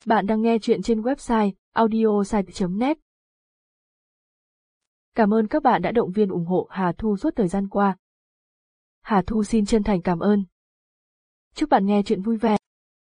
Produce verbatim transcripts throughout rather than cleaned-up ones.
Bạn đang nghe chuyện trên website audiosite chấm net. Cảm ơn các bạn đã động viên ủng hộ Hà Thu suốt thời gian qua. Hà Thu xin chân thành cảm ơn. Chúc bạn nghe chuyện vui vẻ.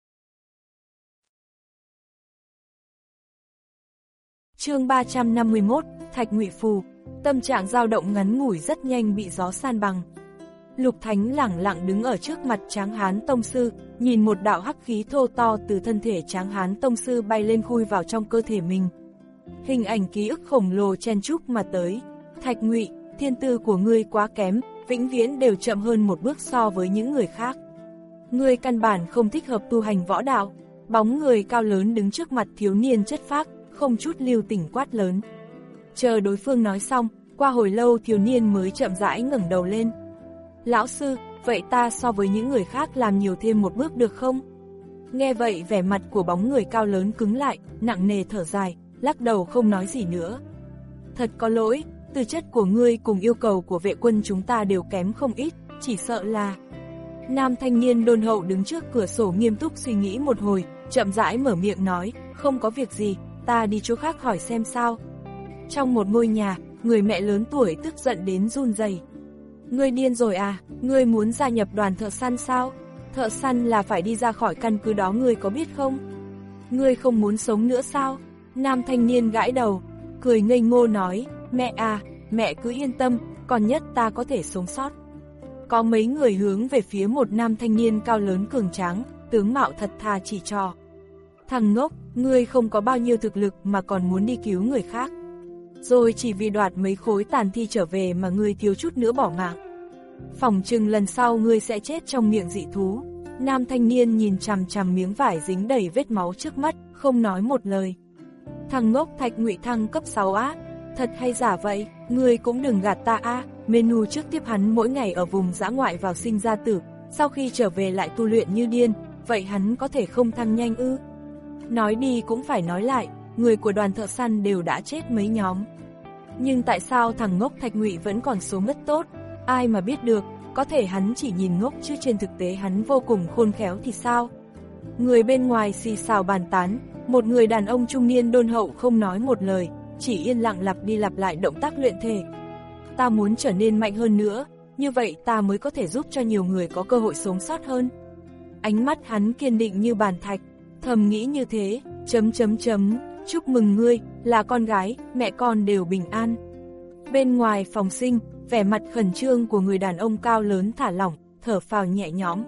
Chương ba trăm năm mươi mốt, Thạch Ngụy Phù. Tâm trạng dao động ngắn ngủi rất nhanh bị gió san bằng. Lục Thánh lẳng lặng đứng ở trước mặt Tráng Hán Tông Sư, nhìn một đạo hắc khí thô to từ thân thể Tráng Hán Tông Sư bay lên khui vào trong cơ thể mình. Hình ảnh ký ức khổng lồ chen chúc mà tới. Thạch Ngụy, thiên tư của ngươi quá kém, vĩnh viễn đều chậm hơn một bước so với những người khác. Ngươi căn bản không thích hợp tu hành võ đạo. Bóng người cao lớn đứng trước mặt thiếu niên chất phác, không chút lưu tình quát lớn. Chờ đối phương nói xong, qua hồi lâu thiếu niên mới chậm rãi ngẩng đầu lên. Lão sư, vậy ta so với những người khác làm nhiều thêm một bước được không? Nghe vậy vẻ mặt của bóng người cao lớn cứng lại, nặng nề thở dài, lắc đầu không nói gì nữa. Thật có lỗi, tư chất của ngươi cùng yêu cầu của vệ quân chúng ta đều kém không ít, chỉ sợ là... Nam thanh niên đôn hậu đứng trước cửa sổ nghiêm túc suy nghĩ một hồi, chậm rãi mở miệng nói, không có việc gì, ta đi chỗ khác hỏi xem sao. Trong một ngôi nhà, người mẹ lớn tuổi tức giận đến run rẩy. Ngươi điên rồi à, ngươi muốn gia nhập đoàn thợ săn sao? Thợ săn là phải đi ra khỏi căn cứ đó, ngươi có biết không? Ngươi không muốn sống nữa sao? Nam thanh niên gãi đầu, cười ngây ngô nói, mẹ à, mẹ cứ yên tâm, còn nhất ta có thể sống sót. Có mấy người hướng về phía một nam thanh niên cao lớn cường tráng, tướng mạo thật thà chỉ trò. Thằng ngốc, ngươi không có bao nhiêu thực lực mà còn muốn đi cứu người khác. Rồi chỉ vì đoạt mấy khối tàn thi trở về mà ngươi thiếu chút nữa bỏ mạng. Phỏng chừng lần sau ngươi sẽ chết trong miệng dị thú. Nam thanh niên nhìn chằm chằm miếng vải dính đầy vết máu trước mắt, không nói một lời. Thằng ngốc, Thạch Ngụy thăng cấp sáu á, thật hay giả vậy, ngươi cũng đừng gạt ta a. Menu trước tiếp hắn mỗi ngày ở vùng dã ngoại vào sinh ra tử, sau khi trở về lại tu luyện như điên, vậy hắn có thể không thăng nhanh ư? Nói đi cũng phải nói lại, người của đoàn thợ săn đều đã chết mấy nhóm. Nhưng tại sao thằng ngốc Thạch Ngụy vẫn còn số mất tốt? Ai mà biết được, có thể hắn chỉ nhìn ngốc chứ trên thực tế hắn vô cùng khôn khéo thì sao? Người bên ngoài xì xào bàn tán, một người đàn ông trung niên đôn hậu không nói một lời, chỉ yên lặng lặp đi lặp lại động tác luyện thể. Ta muốn trở nên mạnh hơn nữa, như vậy ta mới có thể giúp cho nhiều người có cơ hội sống sót hơn. Ánh mắt hắn kiên định như bàn thạch, thầm nghĩ như thế, chấm chấm chấm, chúc mừng ngươi, là con gái, mẹ con đều bình an. Bên ngoài phòng sinh, vẻ mặt khẩn trương của người đàn ông cao lớn thả lỏng, thở phào nhẹ nhõm.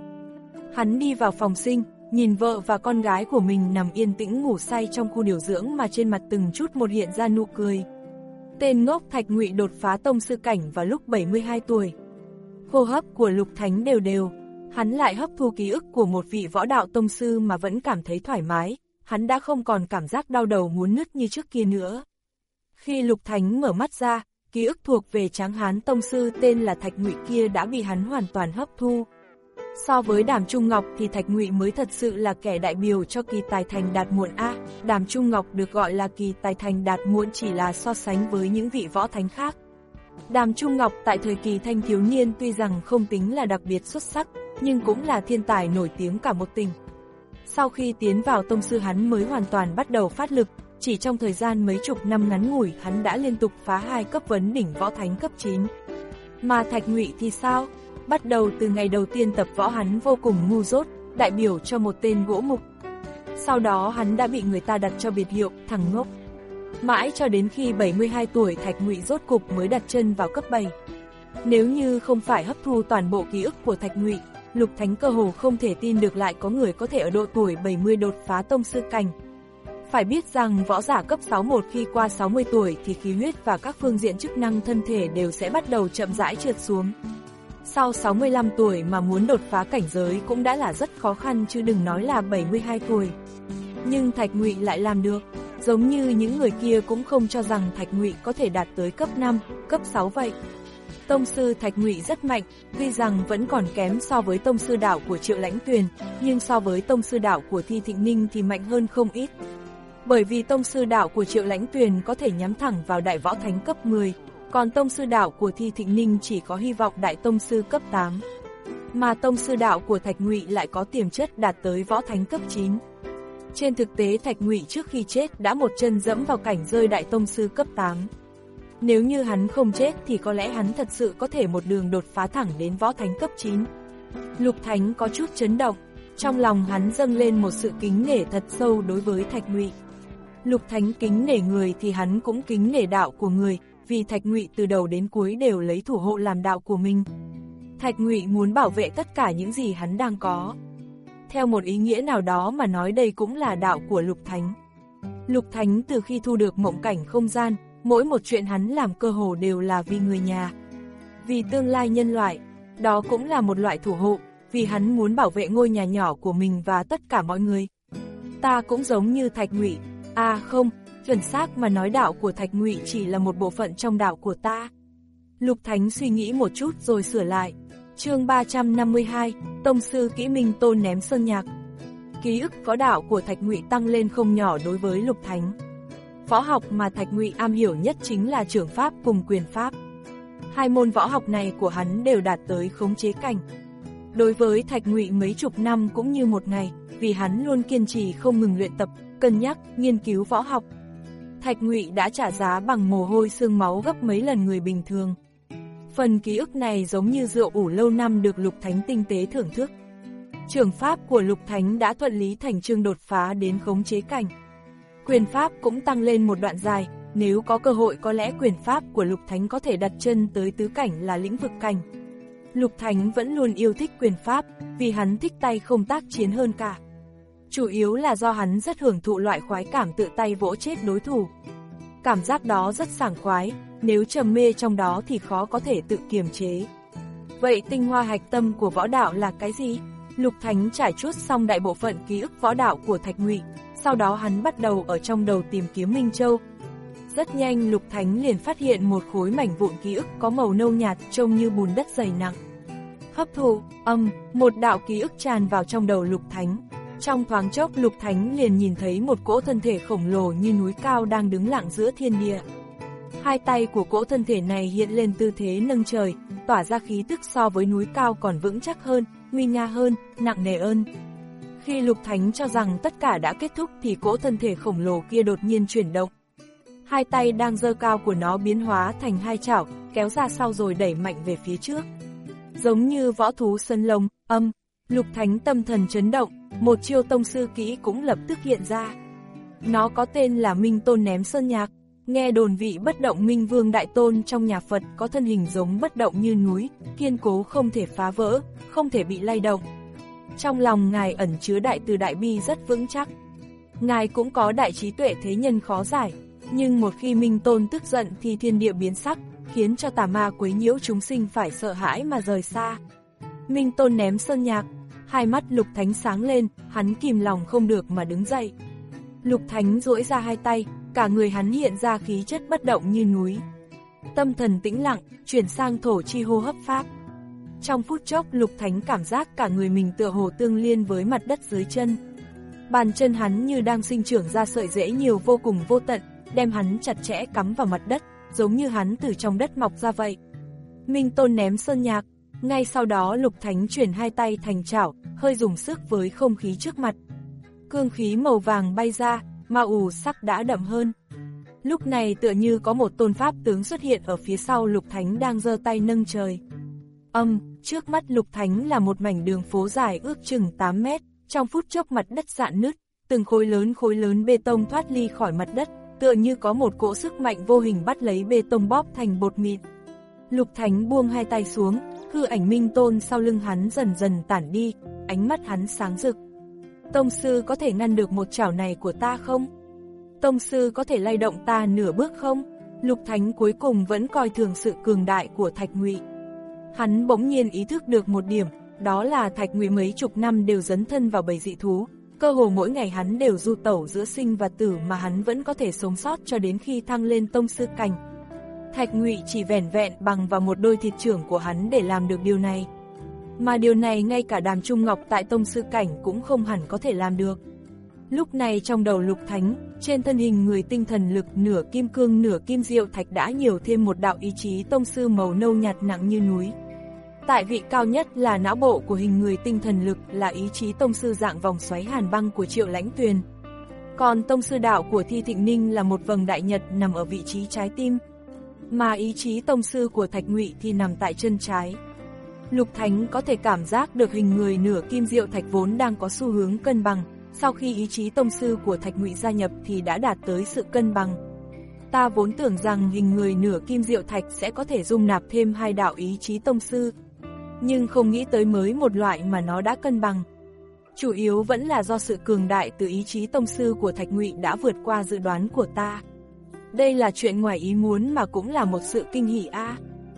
Hắn đi vào phòng sinh, nhìn vợ và con gái của mình nằm yên tĩnh ngủ say trong khu điều dưỡng mà trên mặt từng chút một hiện ra nụ cười. Tên ngốc Thạch Ngụy đột phá tông sư cảnh vào lúc bảy mươi hai tuổi. Hô hấp của Lục Thánh đều đều, hắn lại hấp thu ký ức của một vị võ đạo tông sư mà vẫn cảm thấy thoải mái, hắn đã không còn cảm giác đau đầu muốn nứt như trước kia nữa. Khi Lục Thánh mở mắt ra, ký ức thuộc về Tráng Hán Tông Sư tên là Thạch Ngụy kia đã bị hắn hoàn toàn hấp thu. So với Đàm Trung Ngọc thì Thạch Ngụy mới thật sự là kẻ đại biểu cho kỳ tài thành đạt muộn A. Đàm Trung Ngọc được gọi là kỳ tài thành đạt muộn chỉ là so sánh với những vị võ thánh khác. Đàm Trung Ngọc tại thời kỳ thanh thiếu niên tuy rằng không tính là đặc biệt xuất sắc, nhưng cũng là thiên tài nổi tiếng cả một tỉnh. Sau khi tiến vào tông sư hắn mới hoàn toàn bắt đầu phát lực, chỉ trong thời gian mấy chục năm ngắn ngủi hắn đã liên tục phá hai cấp vấn đỉnh võ thánh cấp chín. Mà Thạch Ngụy thì sao? Bắt đầu từ ngày đầu tiên tập võ hắn vô cùng ngu dốt, đại biểu cho một tên gỗ mục. Sau đó hắn đã bị người ta đặt cho biệt hiệu thằng ngốc. Mãi cho đến khi bảy mươi hai tuổi Thạch Ngụy rốt cục mới đặt chân vào cấp bảy. Nếu như không phải hấp thu toàn bộ ký ức của Thạch Ngụy, Lục Thánh cơ hồ không thể tin được lại có người có thể ở độ tuổi bảy mươi đột phá tông sư cảnh. Phải biết rằng võ giả cấp sáu một khi qua sáu mươi tuổi thì khí huyết và các phương diện chức năng thân thể đều sẽ bắt đầu chậm rãi trượt xuống. Sau sáu mươi lăm tuổi mà muốn đột phá cảnh giới cũng đã là rất khó khăn chứ đừng nói là bảy mươi hai tuổi. Nhưng Thạch Ngụy lại làm được, giống như những người kia cũng không cho rằng Thạch Ngụy có thể đạt tới cấp năm, cấp sáu vậy. Tông sư Thạch Ngụy rất mạnh, tuy rằng vẫn còn kém so với tông sư đạo của Triệu Lãnh Tuyền, nhưng so với tông sư đạo của Thi Thịnh Ninh thì mạnh hơn không ít. Bởi vì tông sư đạo của Triệu Lãnh Tuyền có thể nhắm thẳng vào đại võ thánh cấp mười, còn tông sư đạo của Thi Thịnh Ninh chỉ có hy vọng đại tông sư cấp tám. Mà tông sư đạo của Thạch Ngụy lại có tiềm chất đạt tới võ thánh cấp chín. Trên thực tế Thạch Ngụy trước khi chết đã một chân dẫm vào cảnh rơi đại tông sư cấp tám. Nếu như hắn không chết thì có lẽ hắn thật sự có thể một đường đột phá thẳng đến võ thánh cấp chín. Lục Thánh có chút chấn động, trong lòng hắn dâng lên một sự kính nể thật sâu đối với Thạch Ngụy. Lục Thánh kính nể người thì hắn cũng kính nể đạo của người, vì Thạch Ngụy từ đầu đến cuối đều lấy thủ hộ làm đạo của mình. Thạch Ngụy muốn bảo vệ tất cả những gì hắn đang có. Theo một ý nghĩa nào đó mà nói đây cũng là đạo của Lục Thánh. Lục Thánh từ khi thu được mộng cảnh không gian, mỗi một chuyện hắn làm cơ hồ đều là vì người nhà, vì tương lai nhân loại. Đó cũng là một loại thủ hộ, vì hắn muốn bảo vệ ngôi nhà nhỏ của mình và tất cả mọi người. Ta cũng giống như Thạch Ngụy. À không, chuẩn xác mà nói đạo của Thạch Ngụy chỉ là một bộ phận trong đạo của ta. Lục Thánh suy nghĩ một chút rồi sửa lại. Chương ba trăm năm mươi hai, Tông sư Kỹ Minh Tôn ném sơn nhạc. Ký ức có đạo của Thạch Ngụy tăng lên không nhỏ đối với Lục Thánh. Võ học mà Thạch Ngụy am hiểu nhất chính là trưởng pháp cùng quyền pháp. Hai môn võ học này của hắn đều đạt tới khống chế cảnh. Đối với Thạch Ngụy mấy chục năm cũng như một ngày, vì hắn luôn kiên trì không ngừng luyện tập, cân nhắc, nghiên cứu võ học. Thạch Ngụy đã trả giá bằng mồ hôi xương máu gấp mấy lần người bình thường. Phần ký ức này giống như rượu ủ lâu năm được Lục Thánh tinh tế thưởng thức. Trưởng pháp của Lục Thánh đã thuận lý thành chương đột phá đến khống chế cảnh. Quyền pháp cũng tăng lên một đoạn dài, nếu có cơ hội có lẽ quyền pháp của Lục Thánh có thể đặt chân tới tứ cảnh là lĩnh vực cảnh. Lục Thánh vẫn luôn yêu thích quyền pháp, vì hắn thích tay không tác chiến hơn cả. Chủ yếu là do hắn rất hưởng thụ loại khoái cảm tự tay vỗ chết đối thủ. Cảm giác đó rất sảng khoái, nếu trầm mê trong đó thì khó có thể tự kiềm chế. Vậy tinh hoa hạch tâm của võ đạo là cái gì? Lục Thánh trải chuốt xong đại bộ phận ký ức võ đạo của Thạch Ngụy, sau đó hắn bắt đầu ở trong đầu tìm kiếm Minh Châu. Rất nhanh Lục Thánh liền phát hiện một khối mảnh vụn ký ức có màu nâu nhạt trông như bùn đất dày nặng. Hấp thụ, âm, một đạo ký ức tràn vào trong đầu Lục Thánh. Trong thoáng chốc Lục Thánh liền nhìn thấy một cỗ thân thể khổng lồ như núi cao đang đứng lặng giữa thiên địa. Hai tay của cỗ thân thể này hiện lên tư thế nâng trời, tỏa ra khí tức so với núi cao còn vững chắc hơn, nguy nga hơn, nặng nề hơn. Khi Lục Thánh cho rằng tất cả đã kết thúc thì cỗ thân thể khổng lồ kia đột nhiên chuyển động. Hai tay đang giơ cao của nó biến hóa thành hai chảo, kéo ra sau rồi đẩy mạnh về phía trước. Giống như võ thú sân lông, âm, Lục Thánh tâm thần chấn động, một chiêu tông sư kỹ cũng lập tức hiện ra. Nó có tên là Minh Tôn ném sơn nhạc. Nghe đồn vị bất động Minh Vương Đại Tôn trong nhà Phật có thân hình giống bất động như núi, kiên cố không thể phá vỡ, không thể bị lay động. Trong lòng Ngài ẩn chứa đại từ đại bi rất vững chắc. Ngài cũng có đại trí tuệ thế nhân khó giải, nhưng một khi Minh Tôn tức giận thì thiên địa biến sắc, khiến cho tà ma quấy nhiễu chúng sinh phải sợ hãi mà rời xa. Minh Tôn ném sơn nhạc, hai mắt Lục Thánh sáng lên, hắn kìm lòng không được mà đứng dậy. Lục Thánh duỗi ra hai tay, cả người hắn hiện ra khí chất bất động như núi. Tâm thần tĩnh lặng, chuyển sang thổ chi hô hấp pháp. Trong phút chốc Lục Thánh cảm giác cả người mình tựa hồ tương liên với mặt đất dưới chân. Bàn chân hắn như đang sinh trưởng ra sợi rễ nhiều vô cùng vô tận, đem hắn chặt chẽ cắm vào mặt đất, giống như hắn từ trong đất mọc ra vậy. Minh Tôn ném sơn nhạc, ngay sau đó Lục Thánh chuyển hai tay thành chảo, hơi dùng sức với không khí trước mặt. Cương khí màu vàng bay ra, ma ù sắc đã đậm hơn. Lúc này tựa như có một tôn pháp tướng xuất hiện ở phía sau Lục Thánh đang giơ tay nâng trời. Âm, trước mắt Lục Thánh là một mảnh đường phố dài ước chừng tám mét, trong phút chốc mặt đất rạn nứt, từng khối lớn khối lớn bê tông thoát ly khỏi mặt đất, tựa như có một cỗ sức mạnh vô hình bắt lấy bê tông bóp thành bột mịn. Lục Thánh buông hai tay xuống, hư ảnh Minh Tôn sau lưng hắn dần dần tản đi, ánh mắt hắn sáng rực. Tông sư có thể ngăn được một chảo này của ta không? Tông sư có thể lay động ta nửa bước không? Lục Thánh cuối cùng vẫn coi thường sự cường đại của Thạch Ngụy. Hắn bỗng nhiên ý thức được một điểm, đó là Thạch Ngụy mấy chục năm đều dấn thân vào bầy dị thú, cơ hồ mỗi ngày hắn đều du tẩu giữa sinh và tử mà hắn vẫn có thể sống sót cho đến khi thăng lên tông sư cảnh. Thạch Ngụy chỉ vẻn vẹn bằng vào một đôi thịt trưởng của hắn để làm được điều này. Mà điều này ngay cả Đàm Trung Ngọc tại tông sư cảnh cũng không hẳn có thể làm được. Lúc này trong đầu Lục Thánh, trên thân hình người tinh thần lực nửa kim cương nửa kim diệu thạch đã nhiều thêm một đạo ý chí tông sư màu nâu nhạt nặng như núi. Tại vị cao nhất là não bộ của hình người tinh thần lực là ý chí tông sư dạng vòng xoáy hàn băng của Triệu Lãnh Tuyền. Còn tông sư đạo của Thi Thịnh Ninh là một vầng đại nhật nằm ở vị trí trái tim, mà ý chí tông sư của Thạch Ngụy thì nằm tại chân trái. Lục Thánh có thể cảm giác được hình người nửa kim diệu thạch vốn đang có xu hướng cân bằng, sau khi ý chí tông sư của Thạch Ngụy gia nhập thì đã đạt tới sự cân bằng. Ta vốn tưởng rằng hình người nửa kim diệu thạch sẽ có thể dung nạp thêm hai đạo ý chí tông sư, nhưng không nghĩ tới mới một loại mà nó đã cân bằng. Chủ yếu vẫn là do sự cường đại từ ý chí tông sư của Thạch Ngụy đã vượt qua dự đoán của ta. Đây là chuyện ngoài ý muốn mà cũng là một sự kinh hỉ a.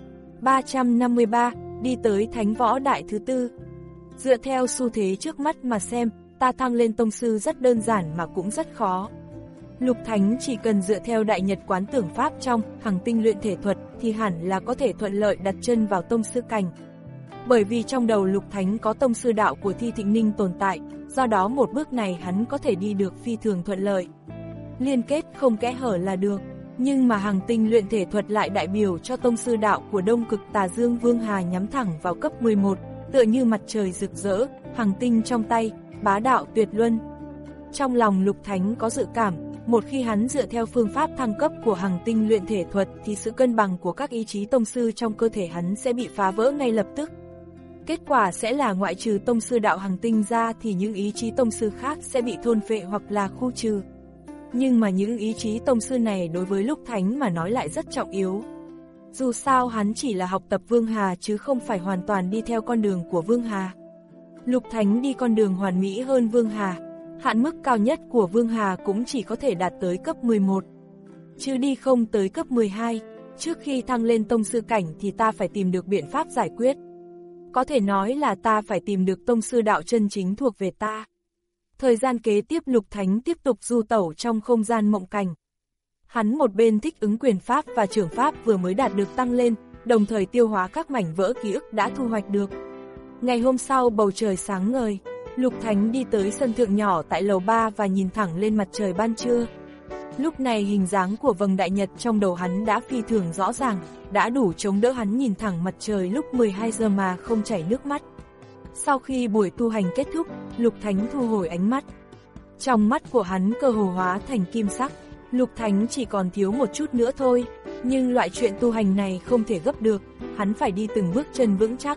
ba trăm năm mươi ba, đi tới Thánh Võ Đại thứ tư. Dựa theo xu thế trước mắt mà xem, ta thăng lên tông sư rất đơn giản mà cũng rất khó. Lục Thánh chỉ cần dựa theo Đại Nhật Quán Tưởng Pháp trong Hằng Tinh Luyện Thể Thuật thì hẳn là có thể thuận lợi đặt chân vào tông sư cảnh. Bởi vì trong đầu Lục Thánh có tông sư đạo của Thi Thịnh Ninh tồn tại, do đó một bước này hắn có thể đi được phi thường thuận lợi. Liên kết không kẽ hở là được, nhưng mà Hằng Tinh Luyện Thể Thuật lại đại biểu cho tông sư đạo của Đông Cực Tà Dương Vương Hà nhắm thẳng vào cấp mười một, tựa như mặt trời rực rỡ, Hằng Tinh trong tay, bá đạo tuyệt luân. Trong lòng Lục Thánh có dự cảm, một khi hắn dựa theo phương pháp thăng cấp của Hằng Tinh Luyện Thể Thuật thì sự cân bằng của các ý chí tông sư trong cơ thể hắn sẽ bị phá vỡ ngay lập tức. Kết quả sẽ là ngoại trừ tông sư đạo Hằng Tinh ra thì những ý chí tông sư khác sẽ bị thôn phệ hoặc là khu trừ. Nhưng mà những ý chí tông sư này đối với Lục Thánh mà nói lại rất trọng yếu. Dù sao hắn chỉ là học tập Vương Hà chứ không phải hoàn toàn đi theo con đường của Vương Hà. Lục Thánh đi con đường hoàn mỹ hơn Vương Hà, hạn mức cao nhất của Vương Hà cũng chỉ có thể đạt tới cấp mười một, chứ đi không tới cấp mười hai. Trước khi thăng lên tông sư cảnh thì ta phải tìm được biện pháp giải quyết. Có thể nói là ta phải tìm được tông sư đạo chân chính thuộc về ta. Thời gian kế tiếp Lục Thánh tiếp tục du tẩu trong không gian mộng cảnh. Hắn một bên thích ứng quyền pháp và trưởng pháp vừa mới đạt được tăng lên, đồng thời tiêu hóa các mảnh vỡ ký ức đã thu hoạch được. Ngày hôm sau bầu trời sáng ngời, Lục Thánh đi tới sân thượng nhỏ tại lầu ba và nhìn thẳng lên mặt trời ban trưa. Lúc này hình dáng của vầng đại nhật trong đầu hắn đã phi thường rõ ràng, đã đủ chống đỡ hắn nhìn thẳng mặt trời lúc mười hai giờ mà không chảy nước mắt. Sau khi buổi tu hành kết thúc, Lục Thánh thu hồi ánh mắt. Trong mắt của hắn cơ hồ hóa thành kim sắc, Lục Thánh chỉ còn thiếu một chút nữa thôi, nhưng loại chuyện tu hành này không thể gấp được, hắn phải đi từng bước chân vững chắc.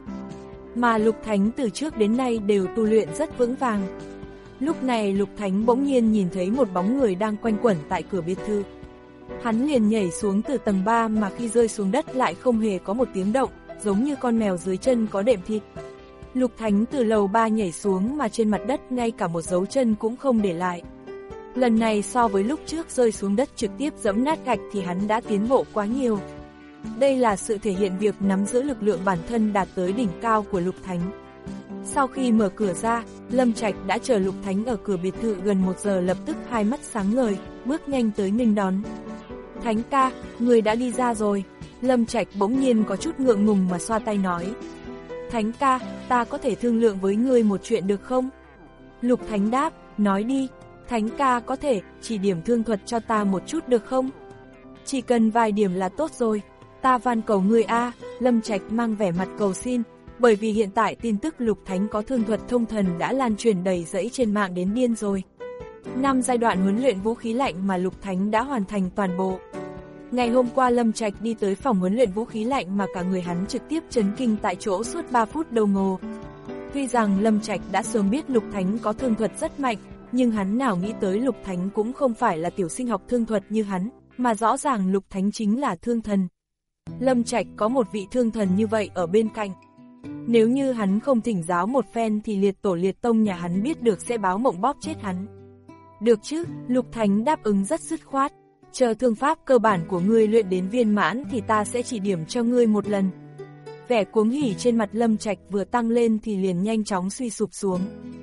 Mà Lục Thánh từ trước đến nay đều tu luyện rất vững vàng. Lúc này Lục Thánh bỗng nhiên nhìn thấy một bóng người đang quanh quẩn tại cửa biệt thự. Hắn liền nhảy xuống từ tầng ba mà khi rơi xuống đất lại không hề có một tiếng động, giống như con mèo dưới chân có đệm thịt. Lục Thánh từ lầu ba nhảy xuống mà trên mặt đất ngay cả một dấu chân cũng không để lại. Lần này so với lúc trước rơi xuống đất trực tiếp giẫm nát gạch thì hắn đã tiến bộ quá nhiều. Đây là sự thể hiện việc nắm giữ lực lượng bản thân đạt tới đỉnh cao của Lục Thánh. Sau khi mở cửa ra, Lâm Trạch đã chờ Lục Thánh ở cửa biệt thự gần một giờ, lập tức hai mắt sáng ngời, bước nhanh tới nghênh đón. Thánh ca, người đã đi ra rồi. Lâm Trạch bỗng nhiên có chút ngượng ngùng mà xoa tay nói. Thánh ca, ta có thể thương lượng với ngươi một chuyện được không? Lục Thánh đáp, nói đi. Thánh ca có thể chỉ điểm thương thuật cho ta một chút được không? Chỉ cần vài điểm là tốt rồi. Ta van cầu ngươi a. Lâm Trạch mang vẻ mặt cầu xin, bởi vì hiện tại tin tức Lục Thánh có thương thuật thông thần đã lan truyền đầy rẫy trên mạng đến điên rồi. Năm giai đoạn huấn luyện vũ khí lạnh mà Lục Thánh đã hoàn thành toàn bộ. Ngày hôm qua Lâm Trạch đi tới phòng huấn luyện vũ khí lạnh mà cả người hắn trực tiếp chấn kinh tại chỗ suốt ba phút đồng hồ. Tuy rằng Lâm Trạch đã sớm biết Lục Thánh có thương thuật rất mạnh, nhưng hắn nào nghĩ tới Lục Thánh cũng không phải là tiểu sinh học thương thuật như hắn, mà rõ ràng Lục Thánh chính là thương thần. Lâm Trạch có một vị thương thần như vậy ở bên cạnh. Nếu như hắn không thỉnh giáo một phen thì liệt tổ liệt tông nhà hắn biết được sẽ báo mộng bóp chết hắn. Được chứ, Lục Thánh đáp ứng rất dứt khoát. Chờ thương pháp cơ bản của ngươi luyện đến viên mãn thì ta sẽ chỉ điểm cho ngươi một lần. Vẻ cuống hỉ trên mặt Lâm Trạch vừa tăng lên thì liền nhanh chóng suy sụp xuống.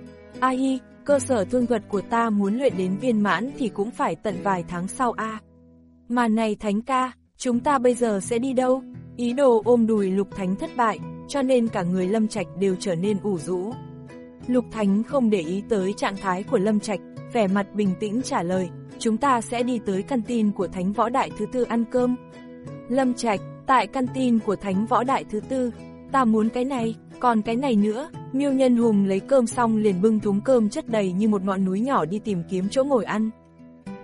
A hi, cơ sở thương thuật của ta muốn luyện đến viên mãn thì cũng phải tận vài tháng sau a. Mà này Thánh ca, chúng ta bây giờ sẽ đi đâu? Ý đồ ôm đùi Lục Thánh thất bại, cho nên cả người Lâm Trạch đều trở nên ủ rũ. Lục Thánh không để ý tới trạng thái của Lâm Trạch, vẻ mặt bình tĩnh trả lời, chúng ta sẽ đi tới căn tin của Thánh Võ Đại thứ tư ăn cơm. Lâm Trạch, tại căn tin của Thánh Võ Đại thứ tư, ta muốn cái này, còn cái này nữa. Miêu Nhân Hùng lấy cơm xong liền bưng thúng cơm chất đầy như một ngọn núi nhỏ đi tìm kiếm chỗ ngồi ăn.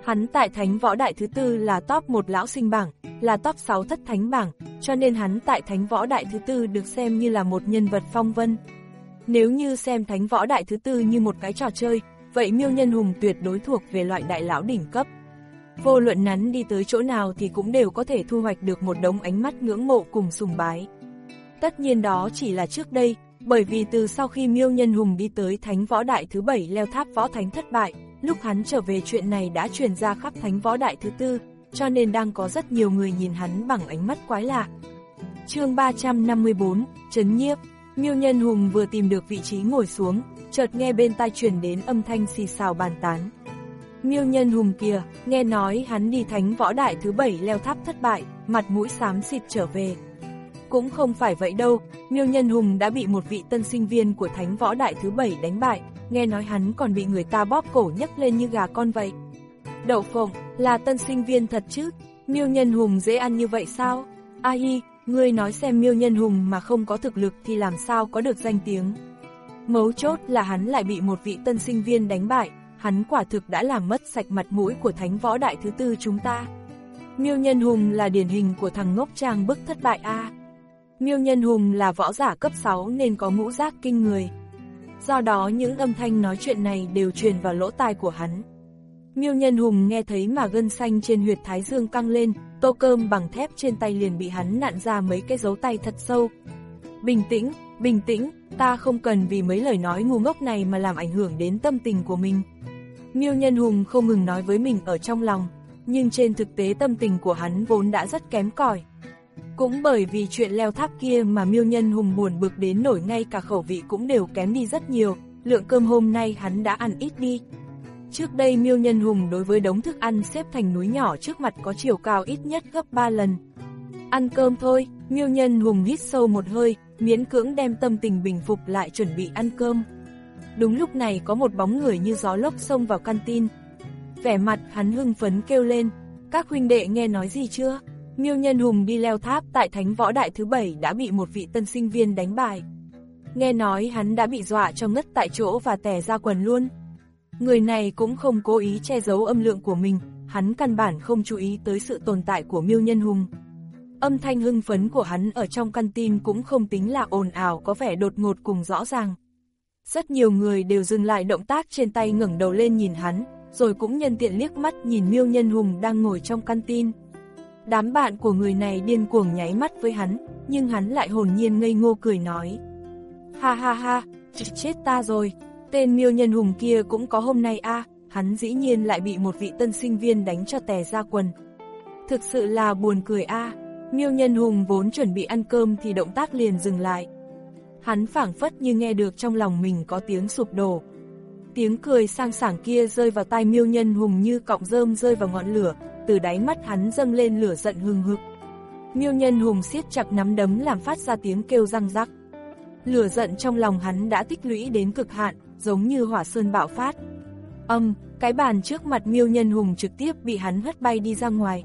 Hắn tại Thánh Võ Đại thứ tư là top một lão sinh bảng, là top sáu thất thánh bảng, cho nên hắn tại Thánh Võ Đại thứ tư được xem như là một nhân vật phong vân. Nếu như xem Thánh Võ Đại thứ tư như một cái trò chơi, vậy Miêu Nhân Hùng tuyệt đối thuộc về loại đại lão đỉnh cấp. Vô luận hắn đi tới chỗ nào thì cũng đều có thể thu hoạch được một đống ánh mắt ngưỡng mộ cùng sùng bái. Tất nhiên đó chỉ là trước đây, bởi vì từ sau khi Miêu Nhân Hùng đi tới Thánh Võ Đại thứ bảy leo tháp võ thánh thất bại, lúc hắn trở về chuyện này đã truyền ra khắp Thánh Võ Đại thứ tư, cho nên đang có rất nhiều người nhìn hắn bằng ánh mắt quái lạ. Chương ba trăm năm mươi bốn, Trấn nhiếp. Miêu Nhân Hùng vừa tìm được vị trí ngồi xuống, chợt nghe bên tai truyền đến âm thanh xì xào bàn tán. Miêu Nhân Hùng kìa, nghe nói hắn đi Thánh Võ Đại thứ bảy leo tháp thất bại, mặt mũi xám xịt trở về. Cũng không phải vậy đâu, Miêu Nhân Hùng đã bị một vị tân sinh viên của Thánh Võ Đại thứ bảy đánh bại, nghe nói hắn còn bị người ta bóp cổ nhấc lên như gà con vậy. Đậu phộng, là tân sinh viên thật chứ, Miêu Nhân Hùng dễ ăn như vậy sao? A hi, ngươi nói xem Miêu Nhân Hùng mà không có thực lực thì làm sao có được danh tiếng. Mấu chốt là hắn lại bị một vị tân sinh viên đánh bại, hắn quả thực đã làm mất sạch mặt mũi của Thánh Võ Đại thứ tư chúng ta. Miêu Nhân Hùng là điển hình của thằng ngốc trang bức thất bại a. À. Miêu Nhân Hùng là võ giả cấp sáu nên có ngũ giác kinh người. Do đó những âm thanh nói chuyện này đều truyền vào lỗ tai của hắn. Miêu Nhân Hùng nghe thấy mà gân xanh trên huyệt thái dương căng lên, tô cơm bằng thép trên tay liền bị hắn nặn ra mấy cái dấu tay thật sâu. Bình tĩnh, bình tĩnh, ta không cần vì mấy lời nói ngu ngốc này mà làm ảnh hưởng đến tâm tình của mình. Miêu Nhân Hùng không ngừng nói với mình ở trong lòng, nhưng trên thực tế tâm tình của hắn vốn đã rất kém cỏi. Cũng bởi vì chuyện leo tháp kia mà Miêu Nhân Hùng buồn bực đến nổi ngay cả khẩu vị cũng đều kém đi rất nhiều, lượng cơm hôm nay hắn đã ăn ít đi. Trước đây Miêu Nhân Hùng đối với đống thức ăn xếp thành núi nhỏ trước mặt có chiều cao ít nhất gấp ba lần. Ăn cơm thôi, Miêu Nhân Hùng hít sâu một hơi, miễn cưỡng đem tâm tình bình phục lại chuẩn bị ăn cơm. Đúng lúc này có một bóng người như gió lốc xông vào canteen. Vẻ mặt hắn hưng phấn kêu lên, các huynh đệ nghe nói gì chưa? Miêu Nhân Hùng đi leo tháp tại Thánh Võ Đại thứ bảy đã bị một vị tân sinh viên đánh bại. Nghe nói hắn đã bị dọa cho ngất tại chỗ và tè ra quần luôn. Người này cũng không cố ý che giấu âm lượng của mình, hắn căn bản không chú ý tới sự tồn tại của Miêu Nhân Hùng. Âm thanh hưng phấn của hắn ở trong canteen cũng không tính là ồn ào, có vẻ đột ngột cùng rõ ràng. Rất nhiều người đều dừng lại động tác trên tay, ngẩng đầu lên nhìn hắn, rồi cũng nhân tiện liếc mắt nhìn Miêu Nhân Hùng đang ngồi trong canteen. Đám bạn của người này điên cuồng nháy mắt với hắn, nhưng hắn lại hồn nhiên ngây ngô cười nói. Ha ha ha, chết ta rồi, tên Miêu Nhân Hùng kia cũng có hôm nay a, à, hắn dĩ nhiên lại bị một vị tân sinh viên đánh cho tè ra quần. Thực sự là buồn cười a. À. Miêu Nhân Hùng vốn chuẩn bị ăn cơm thì động tác liền dừng lại. Hắn phảng phất như nghe được trong lòng mình có tiếng sụp đổ. Tiếng cười sang sảng kia rơi vào tai Miêu Nhân Hùng như cọng rơm rơi vào ngọn lửa, từ đáy mắt hắn dâng lên lửa giận hừng hực. Miêu Nhân Hùng siết chặt nắm đấm làm phát ra tiếng kêu răng rắc. Lửa giận trong lòng hắn đã tích lũy đến cực hạn, giống như hỏa sơn bạo phát. Âm, cái bàn trước mặt Miêu Nhân Hùng trực tiếp bị hắn hất bay đi ra ngoài.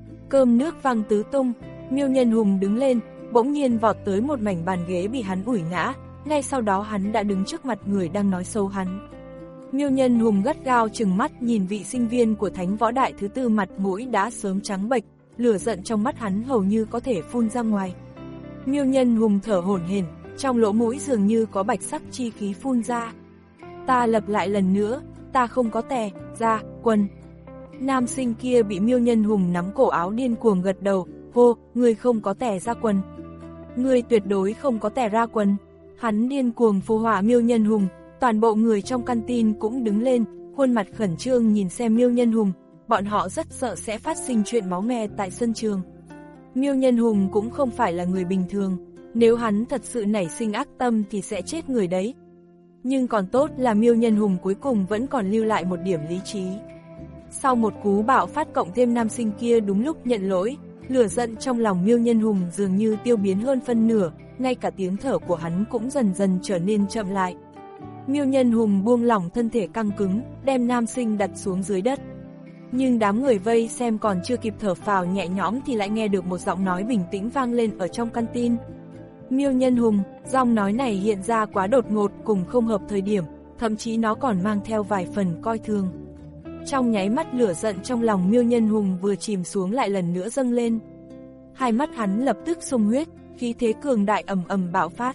Cơm nước văng tứ tung, Miêu Nhân Hùng đứng lên, bỗng nhiên vọt tới một mảnh bàn ghế bị hắn ủi ngã, ngay sau đó hắn đã đứng trước mặt người đang nói xấu hắn. Miêu Nhân Hùng gắt gao trừng mắt nhìn vị sinh viên của Thánh Võ Đại thứ tư, mặt mũi đã sớm trắng bệch, lửa giận trong mắt hắn hầu như có thể phun ra ngoài. Miêu Nhân Hùng thở hổn hển, trong lỗ mũi dường như có bạch sắc chi khí phun ra. Ta lặp lại lần nữa, ta không có tè ra quần. Nam sinh kia bị Miêu Nhân Hùng nắm cổ áo điên cuồng gật đầu, hô, ngươi không có tè ra quần. Ngươi tuyệt đối không có tè ra quần. Hắn điên cuồng phù họa Miêu Nhân Hùng, toàn bộ người trong canteen cũng đứng lên, khuôn mặt khẩn trương nhìn xem Miêu Nhân Hùng, bọn họ rất sợ sẽ phát sinh chuyện máu me tại sân trường. Miêu Nhân Hùng cũng không phải là người bình thường, nếu hắn thật sự nảy sinh ác tâm thì sẽ chết người đấy. Nhưng còn tốt là Miêu Nhân Hùng cuối cùng vẫn còn lưu lại một điểm lý trí. Sau một cú bạo phát cộng thêm nam sinh kia đúng lúc nhận lỗi, lửa giận trong lòng Miêu Nhân Hùng dường như tiêu biến hơn phân nửa, ngay cả tiếng thở của hắn cũng dần dần trở nên chậm lại. Miêu Nhân Hùng buông lỏng thân thể căng cứng, đem nam sinh đặt xuống dưới đất. Nhưng đám người vây xem còn chưa kịp thở phào nhẹ nhõm thì lại nghe được một giọng nói bình tĩnh vang lên ở trong canteen. Miêu Nhân Hùng, giọng nói này hiện ra quá đột ngột cùng không hợp thời điểm, thậm chí nó còn mang theo vài phần coi thường. Trong nháy mắt lửa giận trong lòng Miêu Nhân Hùng vừa chìm xuống lại lần nữa dâng lên. Hai mắt hắn lập tức sung huyết, khí thế cường đại ầm ầm bạo phát.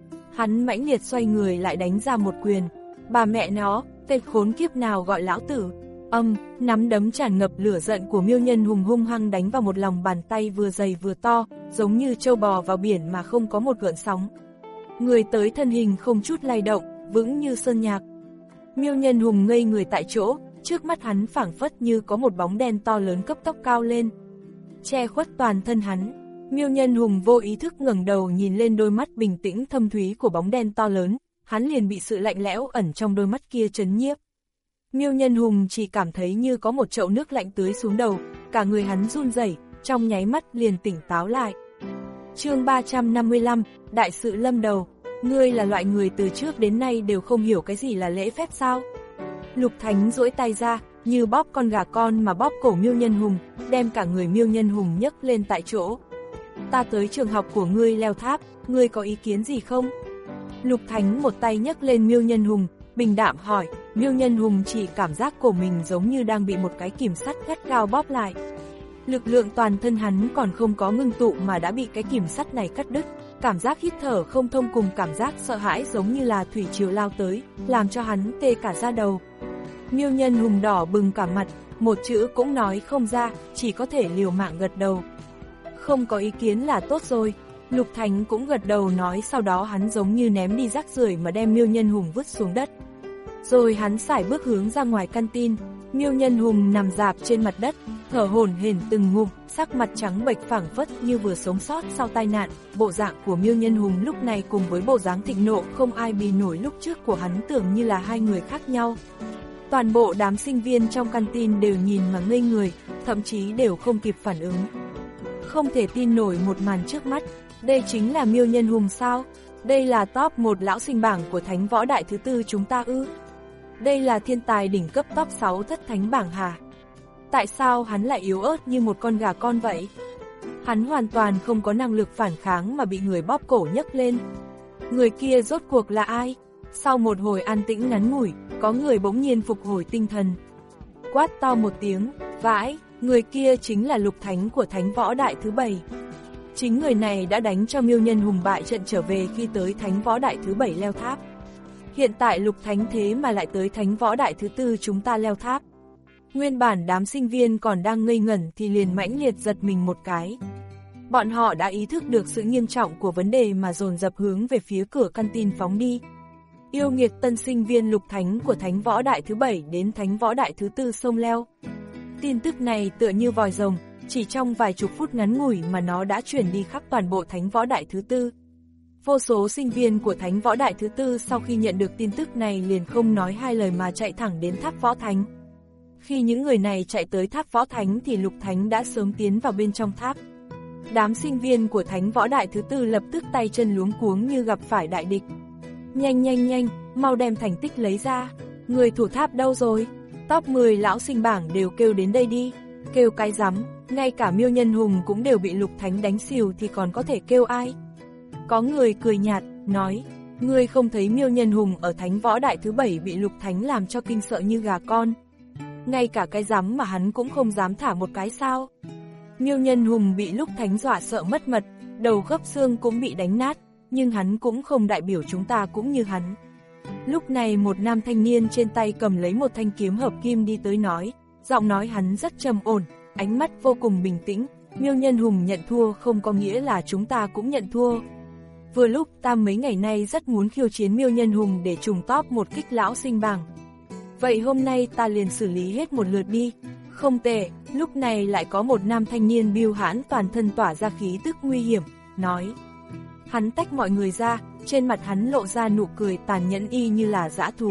Hắn mãnh liệt xoay người lại đánh ra một quyền. Bà mẹ nó, tên khốn kiếp nào gọi lão tử. Âm, nắm đấm tràn ngập lửa giận của Miêu Nhân Hùng hung hăng đánh vào một lòng bàn tay vừa dày vừa to, giống như trâu bò vào biển mà không có một gợn sóng. Người tới thân hình không chút lay động, vững như sơn nhạc. Miêu Nhân Hùng ngây người tại chỗ, trước mắt hắn phảng phất như có một bóng đen to lớn cấp tốc cao lên, che khuất toàn thân hắn. Miêu Nhân Hùng vô ý thức ngẩng đầu nhìn lên đôi mắt bình tĩnh thâm thúy của bóng đen to lớn, hắn liền bị sự lạnh lẽo ẩn trong đôi mắt kia trấn nhiếp. Miêu Nhân Hùng chỉ cảm thấy như có một chậu nước lạnh tưới xuống đầu, cả người hắn run rẩy, trong nháy mắt liền tỉnh táo lại. Chương ba trăm năm mươi lăm, đại sự lâm đầu. Ngươi là loại người từ trước đến nay đều không hiểu cái gì là lễ phép sao? Lục Thánh duỗi tay ra, như bóp con gà con mà bóp cổ Miêu Nhân Hùng, đem cả người Miêu Nhân Hùng nhấc lên tại chỗ. Ta tới trường học của ngươi leo tháp, ngươi có ý kiến gì không? Lục Thánh một tay nhấc lên Miêu Nhân Hùng, bình đạm hỏi. Miêu Nhân Hùng chỉ cảm giác cổ mình giống như đang bị một cái kìm sắt gắt gao bóp lại. Lực lượng toàn thân hắn còn không có ngưng tụ mà đã bị cái kìm sắt này cắt đứt. Cảm giác hít thở không thông cùng cảm giác sợ hãi giống như là thủy triều lao tới, làm cho hắn tê cả da đầu. Miêu Nhân Hùng đỏ bừng cả mặt, một chữ cũng nói không ra, chỉ có thể liều mạng gật đầu. Không có ý kiến là tốt rồi. Lục Thành cũng gật đầu nói, sau đó hắn giống như ném đi rác rưởi mà đem Miêu Nhân Hùng vứt xuống đất. Rồi hắn sải bước hướng ra ngoài canteen. Miêu Nhân Hùng nằm rạp trên mặt đất, thở hổn hển từng ngụm, sắc mặt trắng bệch phảng phất như vừa sống sót sau tai nạn. Bộ dạng của Miêu Nhân Hùng lúc này cùng với bộ dáng thịnh nộ không ai bì nổi lúc trước của hắn tưởng như là hai người khác nhau. Toàn bộ đám sinh viên trong canteen đều nhìn mà ngây người, thậm chí đều không kịp phản ứng. Không thể tin nổi một màn trước mắt, đây chính là Miêu Nhân Hùng sao? Đây là top một lão sinh bảng của Thánh Võ Đại thứ tư chúng ta ư? Đây là thiên tài đỉnh cấp top sáu thất thánh bảng hả? Tại sao hắn lại yếu ớt như một con gà con vậy? Hắn hoàn toàn không có năng lực phản kháng mà bị người bóp cổ nhấc lên. Người kia rốt cuộc là ai? Sau một hồi an tĩnh ngắn ngủi, có người bỗng nhiên phục hồi tinh thần. Quát to một tiếng, vãi, người kia chính là Lục Thánh của Thánh Võ Đại thứ bảy. Chính người này đã đánh cho Miêu Nhân Hùng bại trận trở về khi tới Thánh Võ Đại thứ bảy leo tháp. Hiện tại Lục Thánh thế mà lại tới Thánh Võ Đại thứ tư chúng ta leo tháp. Nguyên bản đám sinh viên còn đang ngây ngẩn thì liền mãnh liệt giật mình một cái. Bọn họ đã ý thức được sự nghiêm trọng của vấn đề mà dồn dập hướng về phía cửa canteen phóng đi. Yêu nghiệt tân sinh viên Lục Thánh của Thánh Võ Đại thứ bảy đến Thánh Võ Đại thứ tư xông leo. Tin tức này tựa như vòi rồng, chỉ trong vài chục phút ngắn ngủi mà nó đã chuyển đi khắp toàn bộ Thánh Võ Đại thứ tư. Vô số sinh viên của Thánh Võ Đại thứ tư sau khi nhận được tin tức này liền không nói hai lời mà chạy thẳng đến tháp Võ Thánh. Khi những người này chạy tới tháp Võ Thánh thì Lục Thánh đã sớm tiến vào bên trong tháp. Đám sinh viên của Thánh Võ Đại thứ tư lập tức tay chân luống cuống như gặp phải đại địch. Nhanh nhanh nhanh, mau đem thành tích lấy ra. Người thủ tháp đâu rồi? Top mười lão sinh bảng đều kêu đến đây đi. Kêu cái rắm, ngay cả Miêu Nhân Hùng cũng đều bị Lục Thánh đánh xỉu thì còn có thể kêu ai? Có người cười nhạt, nói, ngươi không thấy Miêu Nhân Hùng ở Thánh Võ Đại thứ bảy bị Lục Thánh làm cho kinh sợ như gà con. Ngay cả cái rắm mà hắn cũng không dám thả một cái sao. Miêu Nhân Hùng bị Lục Thánh dọa sợ mất mật, đầu khớp xương cũng bị đánh nát, nhưng hắn cũng không đại biểu chúng ta cũng như hắn. Lúc này một nam thanh niên trên tay cầm lấy một thanh kiếm hợp kim đi tới nói, giọng nói hắn rất trầm ổn, ánh mắt vô cùng bình tĩnh. Miêu Nhân Hùng nhận thua không có nghĩa là chúng ta cũng nhận thua. Vừa lúc ta mấy ngày nay rất muốn khiêu chiến Miêu Nhân Hùng để trùng top một kích lão sinh bảng. Vậy hôm nay ta liền xử lý hết một lượt đi. Không tệ, lúc này lại có một nam thanh niên bưu hãn toàn thân tỏa ra khí tức nguy hiểm, nói. Hắn tách mọi người ra, trên mặt hắn lộ ra nụ cười tàn nhẫn y như là dã thú.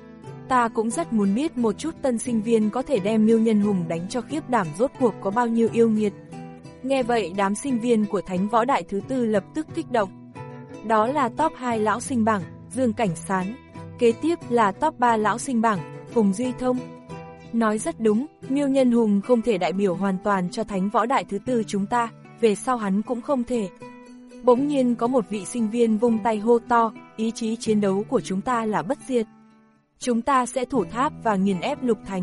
Ta cũng rất muốn biết một chút tân sinh viên có thể đem Miêu Nhân Hùng đánh cho khiếp đảm rốt cuộc có bao nhiêu yêu nghiệt. Nghe vậy đám sinh viên của Thánh Võ Đại thứ tư lập tức kích động. Đó là top hai lão sinh bảng, Dương Cảnh Sán. Kế tiếp là top ba lão sinh bảng, Phùng Duy Thông. Nói rất đúng, Miêu Nhân Hùng không thể đại biểu hoàn toàn cho Thánh Võ Đại thứ tư chúng ta, về sau hắn cũng không thể. Bỗng nhiên có một vị sinh viên vung tay hô to, ý chí chiến đấu của chúng ta là bất diệt. Chúng ta sẽ thủ tháp và nghiền ép Lục Thánh.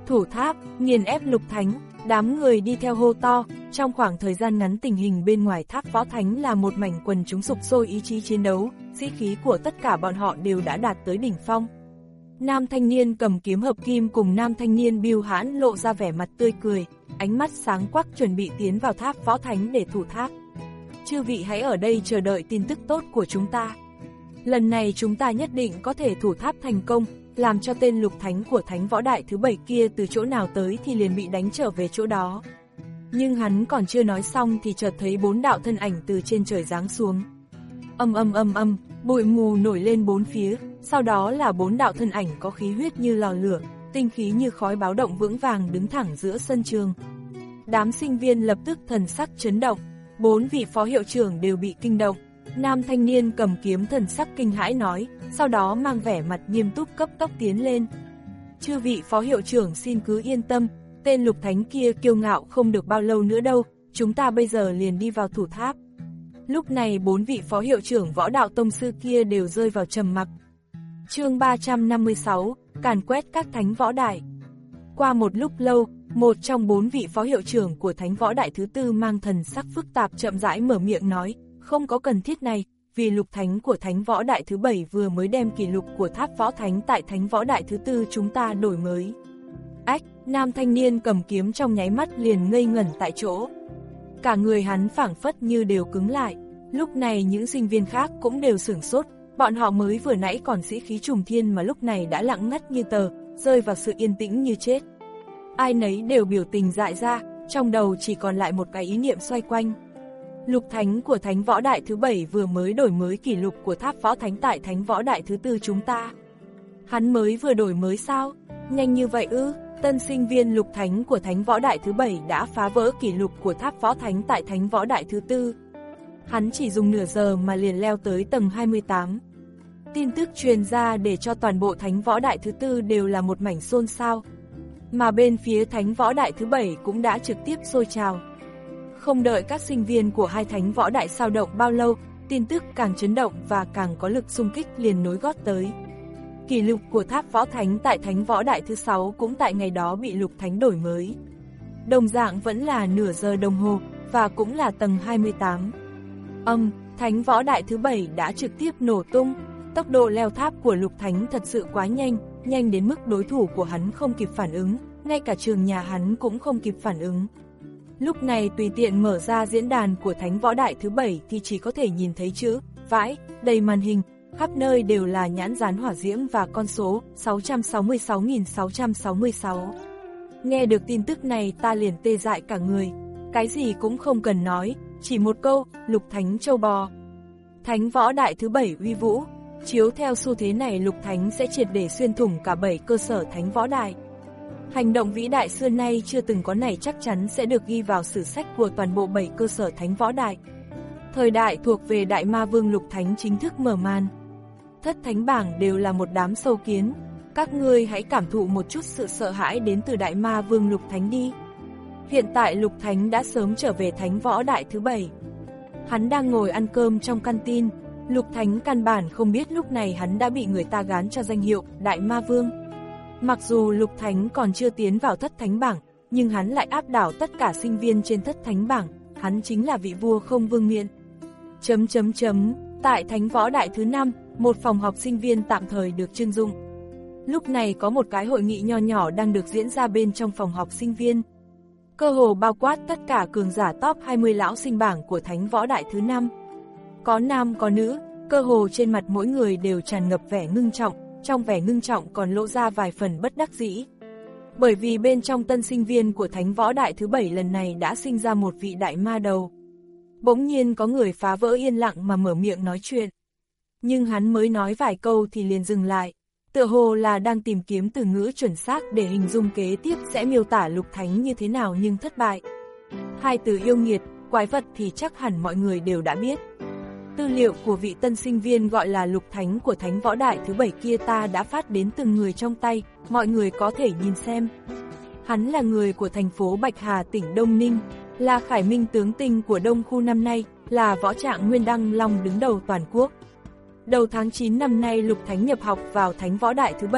Thủ tháp, nghiền ép Lục Thánh, đám người đi theo hô to, trong khoảng thời gian ngắn tình hình bên ngoài tháp Võ Thánh là một mảnh quần chúng sục sôi ý chí chiến đấu, sĩ khí của tất cả bọn họ đều đã đạt tới đỉnh phong. Nam thanh niên cầm kiếm hợp kim cùng nam thanh niên Bưu Hãn lộ ra vẻ mặt tươi cười, ánh mắt sáng quắc chuẩn bị tiến vào tháp Võ Thánh để thủ tháp. Chư vị hãy ở đây chờ đợi tin tức tốt của chúng ta. Lần này chúng ta nhất định có thể thủ tháp thành công, làm cho tên Lục Thánh của Thánh Võ Đại thứ bảy kia từ chỗ nào tới thì liền bị đánh trở về chỗ đó. Nhưng hắn còn chưa nói xong thì chợt thấy bốn đạo thân ảnh từ trên trời giáng xuống. Âm âm âm âm, bụi mù nổi lên bốn phía, sau đó là bốn đạo thân ảnh có khí huyết như lò lửa, tinh khí như khói báo động vững vàng đứng thẳng giữa sân trường. Đám sinh viên lập tức thần sắc chấn động, bốn vị phó hiệu trưởng đều bị kinh động. Nam thanh niên cầm kiếm thần sắc kinh hãi nói, sau đó mang vẻ mặt nghiêm túc cấp tốc tiến lên. Chư vị phó hiệu trưởng xin cứ yên tâm, tên Lục Thánh kia kiêu ngạo không được bao lâu nữa đâu, chúng ta bây giờ liền đi vào thủ tháp. Lúc này bốn vị phó hiệu trưởng võ đạo tông sư kia đều rơi vào trầm mặc. Chương ba trăm năm mươi sáu, càn quét các thánh võ đại. Qua một lúc lâu, một trong bốn vị phó hiệu trưởng của thánh võ đại thứ tư mang thần sắc phức tạp chậm rãi mở miệng nói, không có cần thiết này, vì Lục Thánh của thánh võ đại thứ bảy vừa mới đem kỷ lục của tháp Võ Thánh tại thánh võ đại thứ tư chúng ta đổi mới. Ách, nam thanh niên cầm kiếm trong nháy mắt liền ngây ngẩn tại chỗ. Cả người hắn phảng phất như đều cứng lại, lúc này những sinh viên khác cũng đều sửng sốt, bọn họ mới vừa nãy còn sĩ khí trùng thiên mà lúc này đã lặng ngắt như tờ, rơi vào sự yên tĩnh như chết. Ai nấy đều biểu tình dại ra, trong đầu chỉ còn lại một cái ý niệm xoay quanh. Lục Thánh của Thánh Võ Đại thứ bảy vừa mới đổi mới kỷ lục của tháp Võ Thánh tại Thánh Võ Đại thứ tư chúng ta. Hắn mới vừa đổi mới sao? Nhanh như vậy ư? Tân sinh viên Lục Thánh của Thánh Võ Đại thứ bảy đã phá vỡ kỷ lục của tháp Võ Thánh tại Thánh Võ Đại thứ tư. Hắn chỉ dùng nửa giờ mà liền leo tới tầng hai mươi tám. Tin tức truyền ra để cho toàn bộ Thánh Võ Đại thứ tư đều là một mảnh xôn xao. Mà bên phía Thánh Võ Đại thứ bảy cũng đã trực tiếp sôi trào. Không đợi các sinh viên của hai Thánh Võ Đại sao động bao lâu, tin tức càng chấn động và càng có lực xung kích liền nối gót tới. Kỷ lục của tháp Võ Thánh tại Thánh Võ Đại thứ sáu cũng tại ngày đó bị Lục Thánh đổi mới. Đồng dạng vẫn là nửa giờ đồng hồ, và cũng là tầng hai mươi tám. Âm, Thánh Võ Đại thứ bảy đã trực tiếp nổ tung, tốc độ leo tháp của Lục Thánh thật sự quá nhanh, nhanh đến mức đối thủ của hắn không kịp phản ứng, ngay cả trường nhà hắn cũng không kịp phản ứng. Lúc này tùy tiện mở ra diễn đàn của Thánh Võ Đại thứ bảy thì chỉ có thể nhìn thấy chữ vãi đầy màn hình, khắp nơi đều là nhãn dán hỏa diễm và con số sáu trăm sáu mươi sáu nghìn sáu trăm sáu mươi sáu. Nghe được tin tức này ta liền tê dại cả người, cái gì cũng không cần nói, chỉ một câu, Lục Thánh châu bò. Thánh Võ Đại thứ bảy uy vũ, chiếu theo xu thế này Lục Thánh sẽ triệt để xuyên thủng cả bảy cơ sở Thánh Võ Đại. Hành động vĩ đại xưa nay chưa từng có này chắc chắn sẽ được ghi vào sử sách của toàn bộ bảy cơ sở Thánh Võ Đại. Thời đại thuộc về Đại Ma Vương Lục Thánh chính thức mở màn. Thất thánh bảng đều là một đám sâu kiến, các ngươi hãy cảm thụ một chút sự sợ hãi đến từ Đại Ma Vương Lục Thánh đi. Hiện tại Lục Thánh đã sớm trở về Thánh Võ Đại thứ bảy. Hắn đang ngồi ăn cơm trong canteen, Lục Thánh căn bản không biết lúc này hắn đã bị người ta gán cho danh hiệu Đại Ma Vương. Mặc dù Lục Thánh còn chưa tiến vào thất thánh bảng, nhưng hắn lại áp đảo tất cả sinh viên trên thất thánh bảng, hắn chính là vị vua không vương miện. Chấm chấm chấm, tại Thánh Võ Đại thứ năm, một phòng họp sinh viên tạm thời được trưng dụng. Lúc này có một cái hội nghị nho nhỏ đang được diễn ra bên trong phòng họp sinh viên. Cơ hồ bao quát tất cả cường giả top hai mươi lão sinh bảng của Thánh Võ Đại thứ năm. Có nam có nữ, cơ hồ trên mặt mỗi người đều tràn ngập vẻ ngưng trọng, trong vẻ ngưng trọng còn lộ ra vài phần bất đắc dĩ. Bởi vì bên trong tân sinh viên của Thánh Võ Đại thứ bảy lần này đã sinh ra một vị đại ma đầu. Bỗng nhiên có người phá vỡ yên lặng mà mở miệng nói chuyện. Nhưng hắn mới nói vài câu thì liền dừng lại, tựa hồ là đang tìm kiếm từ ngữ chuẩn xác để hình dung kế tiếp sẽ miêu tả Lục Thánh như thế nào nhưng thất bại. Hai từ yêu nghiệt, quái vật thì chắc hẳn mọi người đều đã biết. Tư liệu của vị tân sinh viên gọi là Lục Thánh của Thánh Võ Đại thứ bảy kia ta đã phát đến từng người trong tay, mọi người có thể nhìn xem. Hắn là người của thành phố Bạch Hà tỉnh Đông Ninh, là khải minh tướng tinh của Đông khu năm nay, là võ trạng Nguyên Đăng Long đứng đầu toàn quốc. Đầu tháng chín năm nay Lục Thánh nhập học vào Thánh Võ Đại thứ bảy,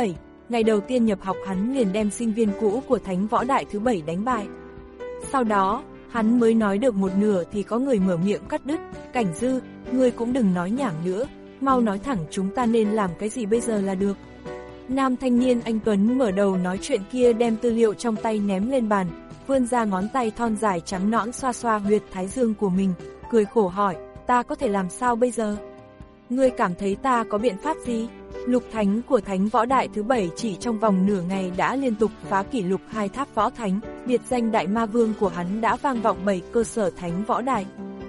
ngày đầu tiên nhập học hắn liền đem sinh viên cũ của Thánh Võ Đại thứ bảy đánh bại. Sau đó, hắn mới nói được một nửa thì có người mở miệng cắt đứt, Cảnh Dư, ngươi cũng đừng nói nhảm nữa, mau nói thẳng chúng ta nên làm cái gì bây giờ là được. Nam thanh niên anh Tuấn mở đầu nói chuyện kia đem tư liệu trong tay ném lên bàn, vươn ra ngón tay thon dài trắng nõn xoa xoa huyệt thái dương của mình, cười khổ hỏi, ta có thể làm sao bây giờ? Ngươi cảm thấy ta có biện pháp gì? Lục thánh của Thánh Võ Đại thứ bảy chỉ trong vòng nửa ngày đã liên tục phá kỷ lục hai tháp võ thánh, biệt danh Đại Ma Vương của hắn đã vang vọng bảy cơ sở Thánh Võ Đại.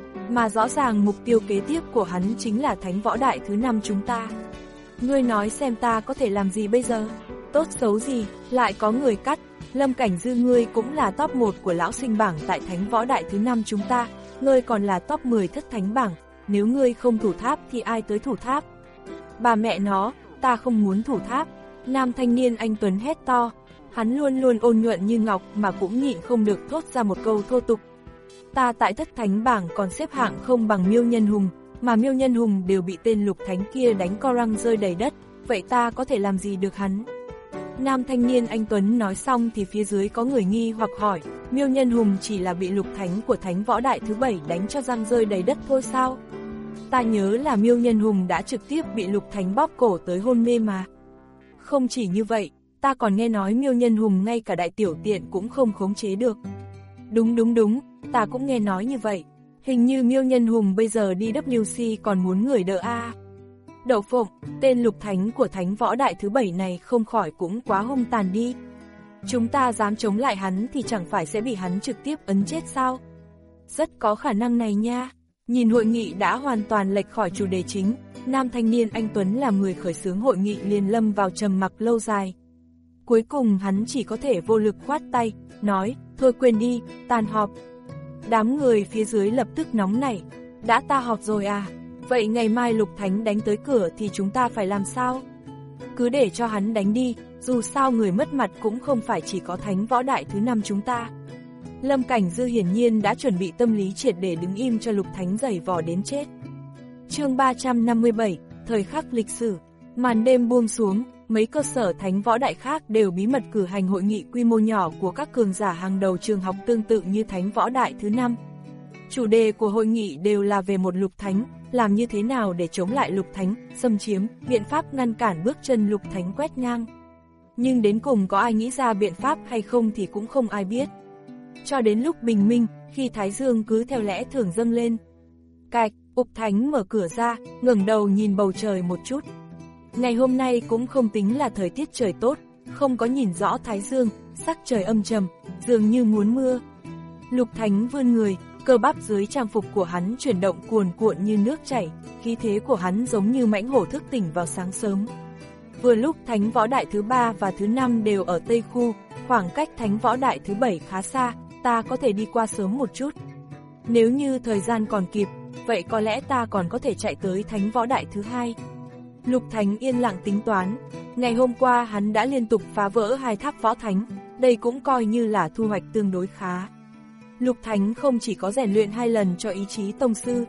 Mà rõ ràng mục tiêu kế tiếp của hắn chính là Thánh Võ Đại thứ năm chúng ta. Ngươi nói xem ta có thể làm gì bây giờ? Tốt xấu gì, lại có người cắt, Lâm Cảnh Dư ngươi cũng là top một của lão sinh bảng tại Thánh Võ Đại thứ năm chúng ta, ngươi còn là top mười thất thánh bảng, nếu ngươi không thủ tháp thì ai tới thủ tháp? Bà mẹ nó, ta không muốn thủ tháp. Nam thanh niên anh Tuấn hét to, hắn luôn luôn ôn nhuận như ngọc mà cũng nhịn không được thốt ra một câu thô tục. Ta tại thất thánh bảng còn xếp hạng không bằng Miêu Nhân Hùng, mà Miêu Nhân Hùng đều bị tên Lục Thánh kia đánh co răng rơi đầy đất, vậy ta có thể làm gì được hắn? Nam thanh niên anh Tuấn nói xong thì phía dưới có người nghi hoặc hỏi, Miêu Nhân Hùng chỉ là bị Lục Thánh của Thánh Võ Đại thứ bảy đánh cho răng rơi đầy đất thôi sao? Ta nhớ là Miêu Nhân Hùng đã trực tiếp bị Lục Thánh bóp cổ tới hôn mê mà. Không chỉ như vậy, ta còn nghe nói Miêu Nhân Hùng ngay cả đại tiểu tiện cũng không khống chế được. Đúng đúng đúng, ta cũng nghe nói như vậy. Hình như Miêu Nhân Hùng bây giờ đi W C còn muốn người đỡ a. Đậu phộng, tên Lục Thánh của Thánh Võ Đại thứ bảy này không khỏi cũng quá hung tàn đi. Chúng ta dám chống lại hắn thì chẳng phải sẽ bị hắn trực tiếp ấn chết sao? Rất có khả năng này nha. Nhìn hội nghị đã hoàn toàn lệch khỏi chủ đề chính, nam thanh niên anh Tuấn làm người khởi xướng hội nghị liền lâm vào trầm mặc lâu dài. Cuối cùng hắn chỉ có thể vô lực khoát tay, nói, thôi quên đi, tan họp. Đám người phía dưới lập tức nóng nảy, đã ta họp rồi à, vậy ngày mai Lục Thánh đánh tới cửa thì chúng ta phải làm sao? Cứ để cho hắn đánh đi, dù sao người mất mặt cũng không phải chỉ có Thánh Võ Đại thứ năm chúng ta. Lâm Cảnh Dư hiển nhiên đã chuẩn bị tâm lý triệt để đứng im cho Lục Thánh giày vò đến chết. Chương ba trăm năm mươi bảy, thời khắc lịch sử. Màn đêm buông xuống, mấy cơ sở Thánh Võ Đại khác đều bí mật cử hành hội nghị quy mô nhỏ của các cường giả hàng đầu trường học tương tự như Thánh Võ Đại thứ năm. Chủ đề của hội nghị đều là về một Lục Thánh, làm như thế nào để chống lại Lục Thánh, xâm chiếm, biện pháp ngăn cản bước chân Lục Thánh quét ngang. Nhưng đến cùng có ai nghĩ ra biện pháp hay không thì cũng không ai biết. Cho đến lúc bình minh, khi Thái Dương cứ theo lẽ thường dâng lên. Cạch, Ục Thánh mở cửa ra, ngẩng đầu nhìn bầu trời một chút. Ngày hôm nay cũng không tính là thời tiết trời tốt, không có nhìn rõ Thái Dương, sắc trời âm trầm, dường như muốn mưa. Lục Thánh vươn người, cơ bắp dưới trang phục của hắn chuyển động cuồn cuộn như nước chảy, khí thế của hắn giống như mãnh hổ thức tỉnh vào sáng sớm. Vừa lúc Thánh Võ Đại thứ ba và thứ năm đều ở Tây Khu, khoảng cách Thánh Võ Đại thứ bảy khá xa, ta có thể đi qua sớm một chút. Nếu như thời gian còn kịp, vậy có lẽ ta còn có thể chạy tới Thánh Võ Đại thứ hai. Lục Thánh yên lặng tính toán, ngày hôm qua hắn đã liên tục phá vỡ hai tháp võ thánh, đây cũng coi như là thu hoạch tương đối khá. Lục Thánh không chỉ có rèn luyện hai lần cho ý chí tông sư,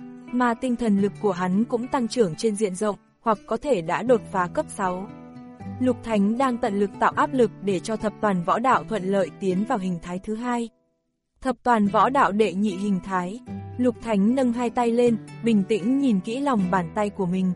mà tinh thần lực của hắn cũng tăng trưởng trên diện rộng, hoặc có thể đã đột phá cấp sáu. Lục Thánh đang tận lực tạo áp lực để cho thập toàn võ đạo thuận lợi tiến vào hình thái thứ hai. Thập toàn võ đạo đệ nhị hình thái. Lục Thánh nâng hai tay lên, bình tĩnh nhìn kỹ lòng bàn tay của mình.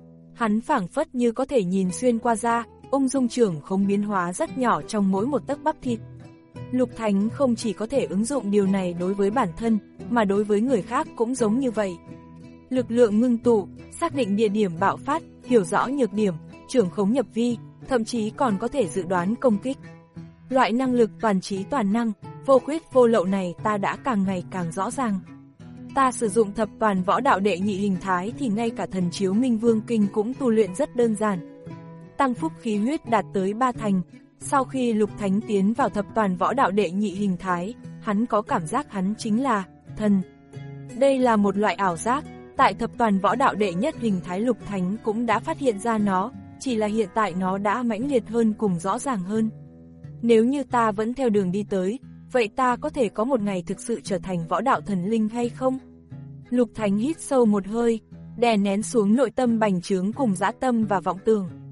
Hắn phảng phất như có thể nhìn xuyên qua da, ung dung trưởng không biến hóa rất nhỏ trong mỗi một tấc bắp thịt. Lục Thánh không chỉ có thể ứng dụng điều này đối với bản thân, mà đối với người khác cũng giống như vậy. Lực lượng ngưng tụ, xác định địa điểm bạo phát, hiểu rõ nhược điểm, trưởng khống nhập vi, thậm chí còn có thể dự đoán công kích. Loại năng lực toàn trí toàn năng, vô khuyết vô lậu này ta đã càng ngày càng rõ ràng. Ta sử dụng thập toàn võ đạo đệ nhị hình thái thì ngay cả thần chiếu Minh Vương Kinh cũng tu luyện rất đơn giản. Tăng phúc khí huyết đạt tới ba thành. Sau khi Lục Thánh tiến vào thập toàn võ đạo đệ nhị hình thái, hắn có cảm giác hắn chính là thần. Đây là một loại ảo giác, tại thập toàn võ đạo đệ nhất hình thái Lục Thánh cũng đã phát hiện ra nó, chỉ là hiện tại nó đã mãnh liệt hơn cùng rõ ràng hơn. Nếu như ta vẫn theo đường đi tới, vậy ta có thể có một ngày thực sự trở thành võ đạo thần linh hay không? Lục Thánh hít sâu một hơi, đè nén xuống nội tâm bành trướng cùng dã tâm và vọng tưởng.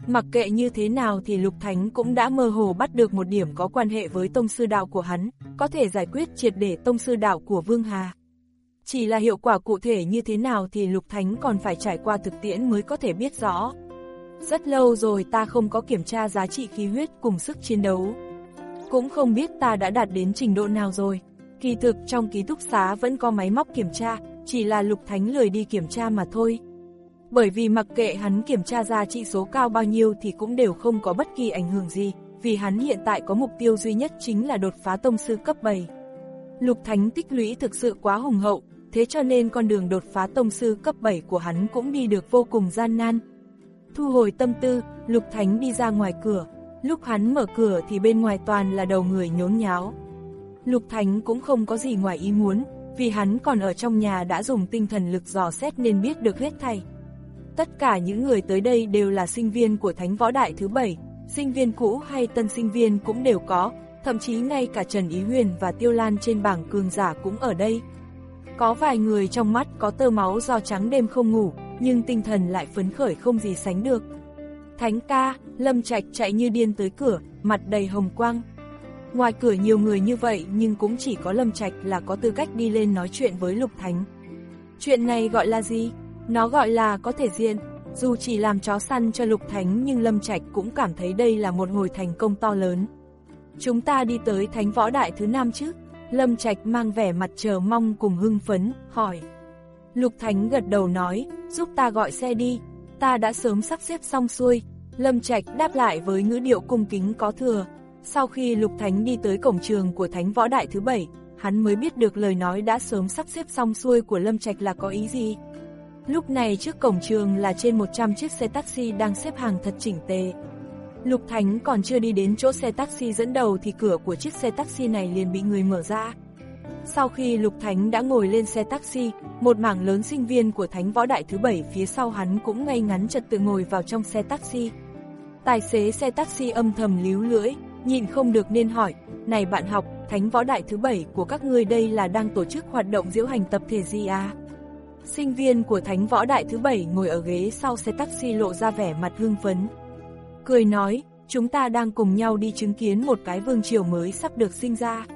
Mặc kệ như thế nào thì Lục Thánh cũng đã mơ hồ bắt được một điểm có quan hệ với tông sư đạo của hắn, có thể giải quyết triệt để tông sư đạo của Vương Hà. Chỉ là hiệu quả cụ thể như thế nào thì Lục Thánh còn phải trải qua thực tiễn mới có thể biết rõ. Rất lâu rồi ta không có kiểm tra giá trị khí huyết cùng sức chiến đấu. Cũng không biết ta đã đạt đến trình độ nào rồi. Kỳ thực trong ký túc xá vẫn có máy móc kiểm tra, chỉ là Lục Thánh lười đi kiểm tra mà thôi. Bởi vì mặc kệ hắn kiểm tra ra trị số cao bao nhiêu thì cũng đều không có bất kỳ ảnh hưởng gì, vì hắn hiện tại có mục tiêu duy nhất chính là đột phá tông sư cấp bảy. Lục Thánh tích lũy thực sự quá hùng hậu, thế cho nên con đường đột phá tông sư cấp bảy của hắn cũng đi được vô cùng gian nan. Thu hồi tâm tư, Lục Thánh đi ra ngoài cửa, lúc hắn mở cửa thì bên ngoài toàn là đầu người nhốn nháo. Lục Thánh cũng không có gì ngoài ý muốn, vì hắn còn ở trong nhà đã dùng tinh thần lực dò xét nên biết được hết thảy. Tất cả những người tới đây đều là sinh viên của Thánh Võ Đại thứ bảy, sinh viên cũ hay tân sinh viên cũng đều có, thậm chí ngay cả Trần Ý Huyền và Tiêu Lan trên bảng cường giả cũng ở đây. Có vài người trong mắt có tơ máu do trắng đêm không ngủ, nhưng tinh thần lại phấn khởi không gì sánh được. Thánh ca, Lâm Trạch chạy như điên tới cửa, mặt đầy hồng quang. Ngoài cửa nhiều người như vậy nhưng cũng chỉ có Lâm Trạch là có tư cách đi lên nói chuyện với Lục Thánh. Chuyện này gọi là gì? Nó gọi là có thể diện. Dù chỉ làm chó săn cho Lục Thánh nhưng Lâm Trạch cũng cảm thấy đây là một hồi thành công to lớn. Chúng ta đi tới Thánh Võ Đại thứ năm chứ? Lâm Trạch mang vẻ mặt chờ mong cùng hưng phấn, hỏi. Lục Thánh gật đầu nói, giúp ta gọi xe đi, ta đã sớm sắp xếp xong xuôi. Lâm Trạch đáp lại với ngữ điệu cung kính có thừa. Sau khi Lục Thánh đi tới cổng trường của Thánh Võ Đại thứ bảy, hắn mới biết được lời nói đã sớm sắp xếp xong xuôi của Lâm Trạch là có ý gì. Lúc này trước cổng trường là trên một trăm chiếc xe taxi đang xếp hàng thật chỉnh tề. Lục Thánh còn chưa đi đến chỗ xe taxi dẫn đầu thì cửa của chiếc xe taxi này liền bị người mở ra. Sau khi Lục Thánh đã ngồi lên xe taxi, một mảng lớn sinh viên của Thánh Võ Đại thứ bảy phía sau hắn cũng ngay ngắn trật tự ngồi vào trong xe taxi. Tài xế xe taxi âm thầm líu lưỡi, nhịn không được nên hỏi, này bạn học, Thánh Võ Đại thứ bảy của các ngươi đây là đang tổ chức hoạt động diễu hành tập thể gì à? Sinh viên của Thánh Võ Đại thứ bảy ngồi ở ghế sau xe taxi lộ ra vẻ mặt hưng phấn. Cười nói, chúng ta đang cùng nhau đi chứng kiến một cái vương triều mới sắp được sinh ra.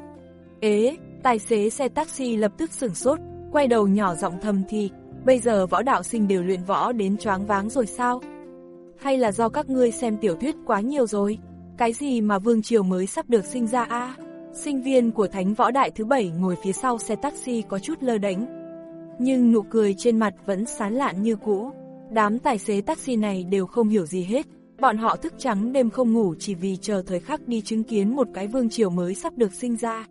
Ế, tài xế xe taxi lập tức sửng sốt, quay đầu nhỏ giọng thầm thì, bây giờ võ đạo sinh đều luyện võ đến choáng váng rồi sao? Hay là do các ngươi xem tiểu thuyết quá nhiều rồi? Cái gì mà vương triều mới sắp được sinh ra a? À? Sinh viên của Thánh Võ Đại thứ bảy ngồi phía sau xe taxi có chút lơ đễnh, nhưng nụ cười trên mặt vẫn sán lạn như cũ. Đám tài xế taxi này đều không hiểu gì hết, bọn họ thức trắng đêm không ngủ chỉ vì chờ thời khắc đi chứng kiến một cái vương triều mới sắp được sinh ra.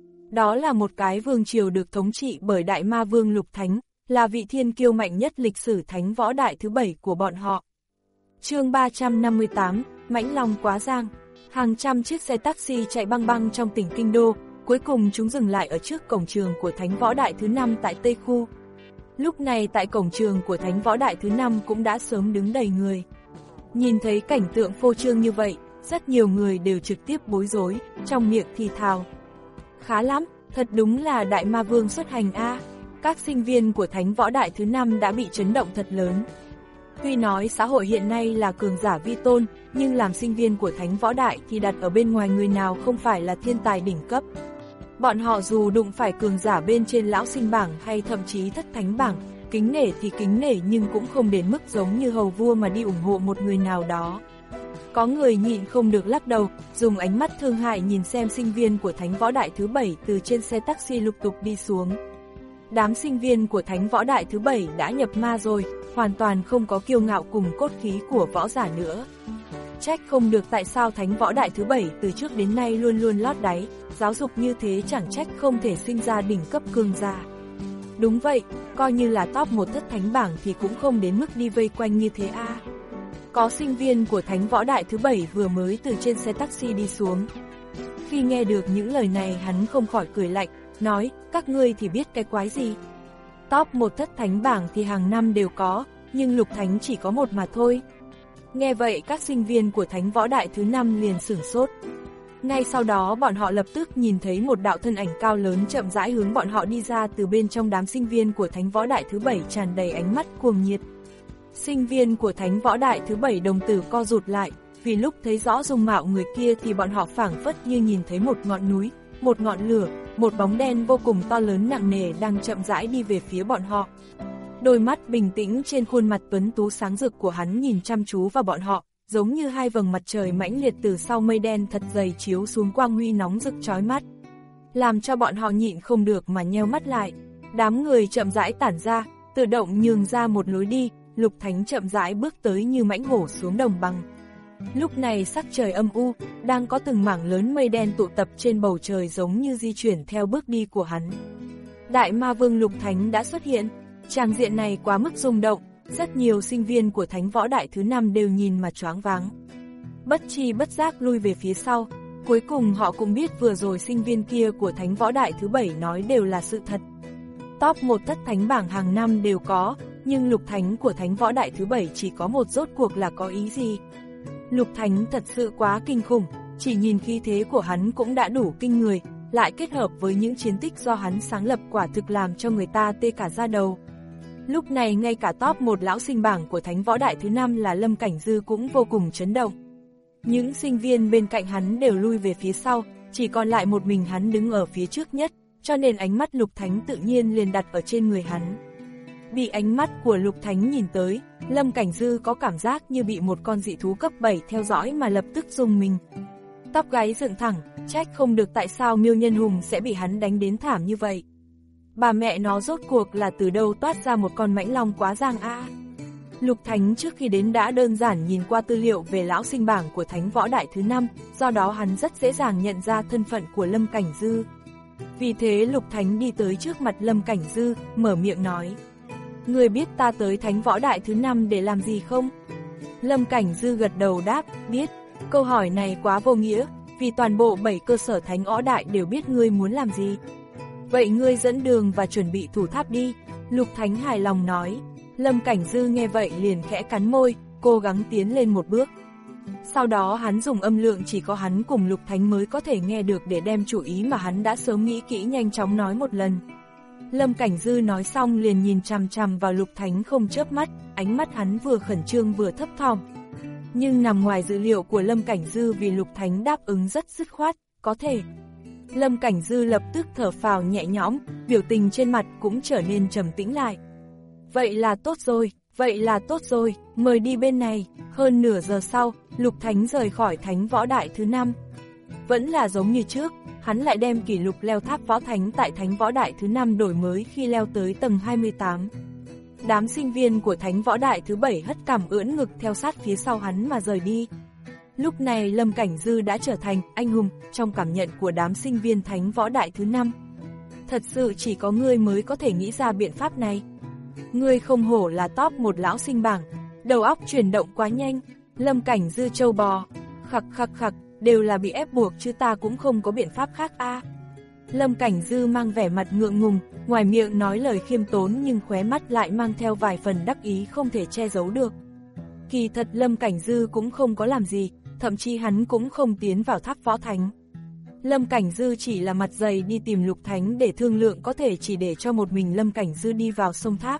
Đó là một cái vương triều được thống trị bởi Đại Ma Vương Lục Thánh, là vị thiên kiêu mạnh nhất lịch sử Thánh Võ Đại thứ bảy của bọn họ. Chương ba trăm năm mươi tám, Mãnh Long Quá Giang. Hàng trăm chiếc xe taxi chạy băng băng trong tỉnh Kinh Đô, cuối cùng chúng dừng lại ở trước cổng trường của Thánh Võ Đại thứ năm tại Tây Khu. Lúc này tại cổng trường của Thánh Võ Đại thứ năm cũng đã sớm đứng đầy người. Nhìn thấy cảnh tượng phô trương như vậy, rất nhiều người đều trực tiếp bối rối, trong miệng thì thào. Khá lắm, thật đúng là Đại Ma Vương xuất hành a. Các sinh viên của Thánh Võ Đại thứ năm đã bị chấn động thật lớn. Tuy nói xã hội hiện nay là cường giả vi tôn, nhưng làm sinh viên của Thánh Võ Đại thì đặt ở bên ngoài người nào không phải là thiên tài đỉnh cấp. Bọn họ dù đụng phải cường giả bên trên lão sinh bảng hay thậm chí thất thánh bảng, kính nể thì kính nể nhưng cũng không đến mức giống như hầu vua mà đi ủng hộ một người nào đó. Có người nhịn không được lắc đầu, dùng ánh mắt thương hại nhìn xem sinh viên của Thánh Võ Đại thứ bảy từ trên xe taxi lục tục đi xuống. Đám sinh viên của Thánh Võ Đại thứ bảy đã nhập ma rồi, hoàn toàn không có kiêu ngạo cùng cốt khí của võ giả nữa. Trách không được tại sao Thánh Võ Đại thứ bảy từ trước đến nay luôn luôn lót đáy, giáo dục như thế chẳng trách không thể sinh ra đỉnh cấp cường giả. Đúng vậy, coi như là top một thất thánh bảng thì cũng không đến mức đi vây quanh như thế a. À. Có sinh viên của Thánh Võ Đại thứ bảy vừa mới từ trên xe taxi đi xuống. Khi nghe được những lời này hắn không khỏi cười lạnh, nói, các ngươi thì biết cái quái gì. Top một thất thánh bảng thì hàng năm đều có, nhưng Lục Thánh chỉ có một mà thôi. Nghe vậy các sinh viên của Thánh Võ Đại thứ năm liền sửng sốt. Ngay sau đó bọn họ lập tức nhìn thấy một đạo thân ảnh cao lớn chậm rãi hướng bọn họ đi ra từ bên trong đám sinh viên của Thánh Võ Đại thứ bảy tràn đầy ánh mắt cuồng nhiệt. Sinh viên của Thánh Võ Đại thứ bảy đồng tử co rụt lại, vì lúc thấy rõ dung mạo người kia thì bọn họ phảng phất như nhìn thấy một ngọn núi, một ngọn lửa, một bóng đen vô cùng to lớn nặng nề đang chậm rãi đi về phía bọn họ. Đôi mắt bình tĩnh trên khuôn mặt tuấn tú sáng rực của hắn nhìn chăm chú vào bọn họ, giống như hai vầng mặt trời mãnh liệt từ sau mây đen thật dày chiếu xuống quang huy nóng rực chói mắt, làm cho bọn họ nhịn không được mà nheo mắt lại. Đám người chậm rãi tản ra, tự động nhường ra một lối đi, Lục Thánh chậm rãi bước tới như mãnh hổ xuống đồng bằng. Lúc này sắc trời âm u, đang có từng mảng lớn mây đen tụ tập trên bầu trời giống như di chuyển theo bước đi của hắn. Đại Ma Vương Lục Thánh đã xuất hiện, tràng diện này quá mức rung động, rất nhiều sinh viên của Thánh Võ Đại thứ năm đều nhìn mà choáng váng. Bất chi bất giác lui về phía sau, cuối cùng họ cũng biết vừa rồi sinh viên kia của Thánh Võ Đại thứ bảy nói đều là sự thật. Top một thất thánh bảng hàng năm đều có, nhưng Lục Thánh của Thánh Võ Đại thứ bảy chỉ có một, rốt cuộc là có ý gì? Lục Thánh thật sự quá kinh khủng, chỉ nhìn khí thế của hắn cũng đã đủ kinh người, lại kết hợp với những chiến tích do hắn sáng lập quả thực làm cho người ta tê cả da đầu. Lúc này ngay cả top một lão sinh bảng của Thánh Võ Đại thứ năm là Lâm Cảnh Dư cũng vô cùng chấn động. Những sinh viên bên cạnh hắn đều lui về phía sau, chỉ còn lại một mình hắn đứng ở phía trước nhất, cho nên ánh mắt Lục Thánh tự nhiên liền đặt ở trên người hắn. Bị ánh mắt của Lục Thánh nhìn tới, Lâm Cảnh Dư có cảm giác như bị một con dị thú cấp bảy theo dõi mà lập tức rùng mình. Tóc gáy dựng thẳng, trách không được tại sao Miêu Nhân Hùng sẽ bị hắn đánh đến thảm như vậy. Bà mẹ nó rốt cuộc là từ đâu toát ra một con mãnh long quá giang a. Lục Thánh trước khi đến đã đơn giản nhìn qua tư liệu về lão sinh bảng của Thánh Võ Đại thứ năm, do đó hắn rất dễ dàng nhận ra thân phận của Lâm Cảnh Dư. Vì thế Lục Thánh đi tới trước mặt Lâm Cảnh Dư, mở miệng nói: "Ngươi biết ta tới Thánh Võ Đại thứ năm để làm gì không?" Lâm Cảnh Dư gật đầu đáp: "Biết." Câu hỏi này quá vô nghĩa, vì toàn bộ bảy cơ sở Thánh Võ Đại đều biết ngươi muốn làm gì. "Vậy ngươi dẫn đường và chuẩn bị thủ tháp đi." Lục Thánh hài lòng nói. Lâm Cảnh Dư nghe vậy liền khẽ cắn môi, cố gắng tiến lên một bước. Sau đó hắn dùng âm lượng chỉ có hắn cùng Lục Thánh mới có thể nghe được để đem chủ ý mà hắn đã sớm nghĩ kỹ nhanh chóng nói một lần. Lâm Cảnh Dư nói xong liền nhìn chằm chằm vào Lục Thánh không chớp mắt, ánh mắt hắn vừa khẩn trương vừa thấp thỏm. Nhưng nằm ngoài dự liệu của Lâm Cảnh Dư vì Lục Thánh đáp ứng rất dứt khoát, có thể. Lâm Cảnh Dư lập tức thở phào nhẹ nhõm, biểu tình trên mặt cũng trở nên trầm tĩnh lại. "Vậy là tốt rồi, vậy là tốt rồi, mời đi bên này." Hơn nửa giờ sau, Lục Thánh rời khỏi Thánh Võ Đại thứ năm. Vẫn là giống như trước, hắn lại đem kỷ lục leo tháp võ thánh tại Thánh Võ Đại thứ năm đổi mới khi leo tới tầng hai mươi tám. Đám sinh viên của Thánh Võ Đại thứ bảy hất cằm ưỡn ngực theo sát phía sau hắn mà rời đi. Lúc này Lâm Cảnh Dư đã trở thành anh hùng trong cảm nhận của đám sinh viên Thánh Võ Đại thứ năm. Thật sự chỉ có ngươi mới có thể nghĩ ra biện pháp này. Ngươi không hổ là top một lão sinh bảng, đầu óc chuyển động quá nhanh. Lâm Cảnh Dư trâu bò, khặc khặc khặc, đều là bị ép buộc chứ ta cũng không có biện pháp khác a. Lâm Cảnh Dư mang vẻ mặt ngượng ngùng, ngoài miệng nói lời khiêm tốn nhưng khóe mắt lại mang theo vài phần đắc ý không thể che giấu được. Kỳ thật Lâm Cảnh Dư cũng không có làm gì, thậm chí hắn cũng không tiến vào tháp võ thánh. Lâm Cảnh Dư chỉ là mặt dày đi tìm Lục Thánh để thương lượng có thể chỉ để cho một mình Lâm Cảnh Dư đi vào sông tháp.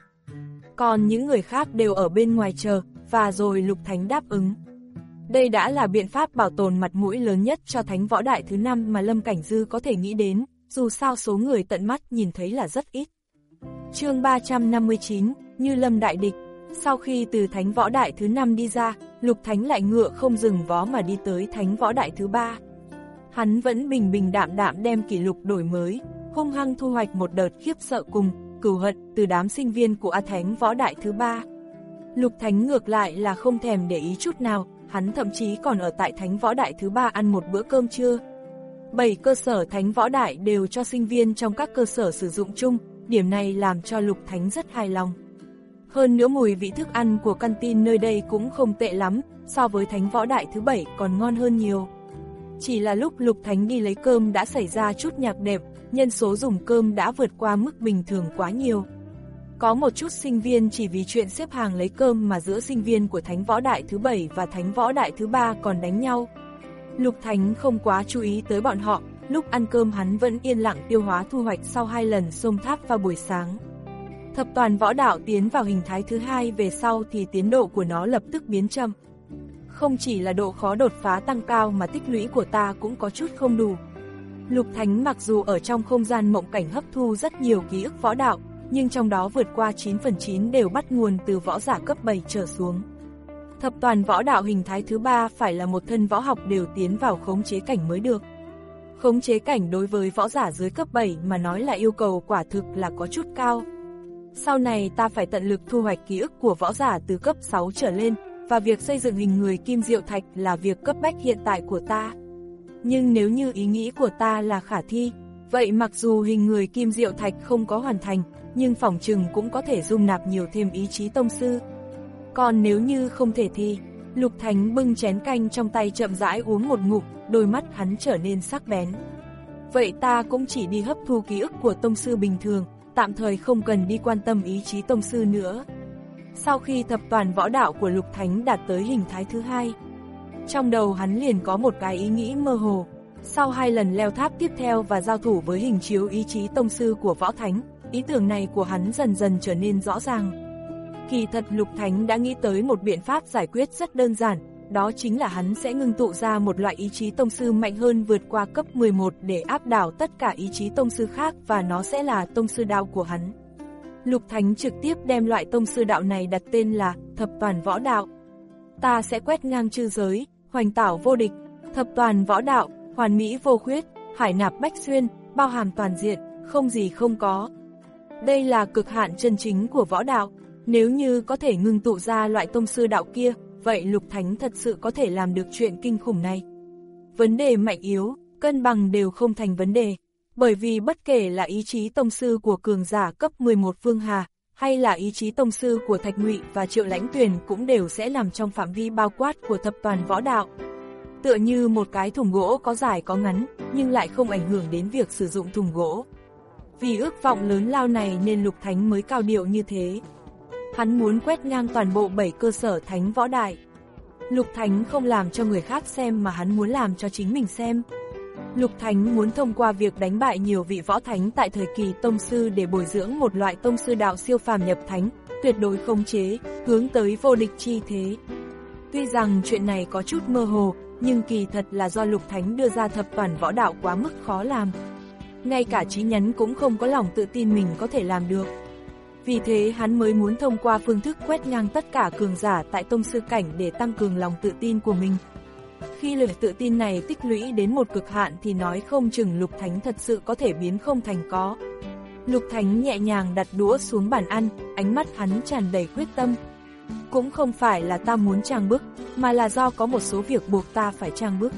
Còn những người khác đều ở bên ngoài chờ, và rồi Lục Thánh đáp ứng. Đây đã là biện pháp bảo tồn mặt mũi lớn nhất cho Thánh Võ Đại thứ năm mà Lâm Cảnh Dư có thể nghĩ đến, dù sao số người tận mắt nhìn thấy là rất ít. Chương ba trăm năm mươi chín, Như Lâm đại địch. Sau khi từ Thánh Võ Đại thứ năm đi ra, Lục Thánh lại ngựa không dừng vó mà đi tới Thánh Võ Đại thứ ba. Hắn vẫn bình bình đạm đạm đem kỷ lục đổi mới, hung hăng thu hoạch một đợt khiếp sợ cùng cừu hận từ đám sinh viên của A Thánh Võ Đại thứ ba. Lục Thánh ngược lại là không thèm để ý chút nào, hắn thậm chí còn ở tại Thánh Võ Đại thứ ba ăn một bữa cơm trưa. Bảy cơ sở Thánh Võ Đại đều cho sinh viên trong các cơ sở sử dụng chung, điểm này làm cho Lục Thánh rất hài lòng. Hơn nữa mùi vị thức ăn của canteen nơi đây cũng không tệ lắm, so với Thánh Võ Đại thứ bảy còn ngon hơn nhiều. Chỉ là lúc Lục Thánh đi lấy cơm đã xảy ra chút nhạc đệm, nhân số dùng cơm đã vượt qua mức bình thường quá nhiều. Có một chút sinh viên chỉ vì chuyện xếp hàng lấy cơm mà giữa sinh viên của Thánh Võ Đại thứ bảy và Thánh Võ Đại thứ ba còn đánh nhau. Lục Thánh không quá chú ý tới bọn họ, lúc ăn cơm hắn vẫn yên lặng tiêu hóa thu hoạch sau hai lần xông tháp vào buổi sáng. Thập toàn võ đạo tiến vào hình thái thứ hai về sau thì tiến độ của nó lập tức biến chậm. Không chỉ là độ khó đột phá tăng cao mà tích lũy của ta cũng có chút không đủ. Lục Thánh mặc dù ở trong không gian mộng cảnh hấp thu rất nhiều ký ức võ đạo, nhưng trong đó vượt qua chín phần chín đều bắt nguồn từ võ giả cấp bảy trở xuống. Thập toàn võ đạo hình thái thứ ba phải là một thân võ học đều tiến vào khống chế cảnh mới được. Khống chế cảnh đối với võ giả dưới cấp bảy mà nói là yêu cầu quả thực là có chút cao. Sau này ta phải tận lực thu hoạch ký ức của võ giả từ cấp sáu trở lên, và việc xây dựng hình người Kim Diệu Thạch là việc cấp bách hiện tại của ta. Nhưng nếu như ý nghĩ của ta là khả thi, vậy mặc dù hình người Kim Diệu Thạch không có hoàn thành, nhưng phỏng chừng cũng có thể dung nạp nhiều thêm ý chí tông sư. Còn nếu như không thể thì, Lục Thánh bưng chén canh trong tay chậm rãi uống một ngụm, đôi mắt hắn trở nên sắc bén. Vậy ta cũng chỉ đi hấp thu ký ức của tông sư bình thường, tạm thời không cần đi quan tâm ý chí tông sư nữa. Sau khi thập toàn võ đạo của Lục Thánh đạt tới hình thái thứ hai, trong đầu hắn liền có một cái ý nghĩ mơ hồ. Sau hai lần leo tháp tiếp theo và giao thủ với hình chiếu ý chí tông sư của Võ Thánh, ý tưởng này của hắn dần dần trở nên rõ ràng. Kỳ thật Lục Thánh đã nghĩ tới một biện pháp giải quyết rất đơn giản, đó chính là hắn sẽ ngưng tụ ra một loại ý chí tông sư mạnh hơn vượt qua cấp mười một để áp đảo tất cả ý chí tông sư khác, và nó sẽ là tông sư đạo của hắn. Lục Thánh trực tiếp đem loại tông sư đạo này đặt tên là thập toàn võ đạo. Ta sẽ quét ngang chư giới, hoành tảo vô địch. Thập toàn võ đạo, hoàn mỹ vô khuyết, hải nạp bách xuyên, bao hàm toàn diện, không gì không có. Đây là cực hạn chân chính của võ đạo. Nếu như có thể ngưng tụ ra loại tông sư đạo kia, vậy Lục Thánh thật sự có thể làm được chuyện kinh khủng này. Vấn đề mạnh yếu, cân bằng đều không thành vấn đề. Bởi vì bất kể là ý chí tông sư của cường giả cấp mười một Vương Hà, hay là ý chí tông sư của Thạch Ngụy và Triệu Lãnh Tuyền cũng đều sẽ nằm trong phạm vi bao quát của thập toàn võ đạo. Tựa như một cái thùng gỗ có dài có ngắn, nhưng lại không ảnh hưởng đến việc sử dụng thùng gỗ. Vì ước vọng lớn lao này nên Lục Thánh mới cao điệu như thế. Hắn muốn quét ngang toàn bộ bảy cơ sở thánh võ đại. Lục Thánh không làm cho người khác xem mà hắn muốn làm cho chính mình xem. Lục Thánh muốn thông qua việc đánh bại nhiều vị võ thánh tại thời kỳ tông sư để bồi dưỡng một loại tông sư đạo siêu phàm nhập thánh, tuyệt đối khống chế, hướng tới vô địch chi thế. Tuy rằng chuyện này có chút mơ hồ, nhưng kỳ thật là do Lục Thánh đưa ra thập toàn võ đạo quá mức khó làm. Ngay cả Chí Nhắn cũng không có lòng tự tin mình có thể làm được. Vì thế hắn mới muốn thông qua phương thức quét ngang tất cả cường giả tại tông sư cảnh để tăng cường lòng tự tin của mình. Khi lực tự tin này tích lũy đến một cực hạn thì nói không chừng Lục Thánh thật sự có thể biến không thành có. Lục Thánh nhẹ nhàng đặt đũa xuống bàn ăn, ánh mắt hắn tràn đầy quyết tâm. Cũng không phải là ta muốn trang bức, mà là do có một số việc buộc ta phải trang bức.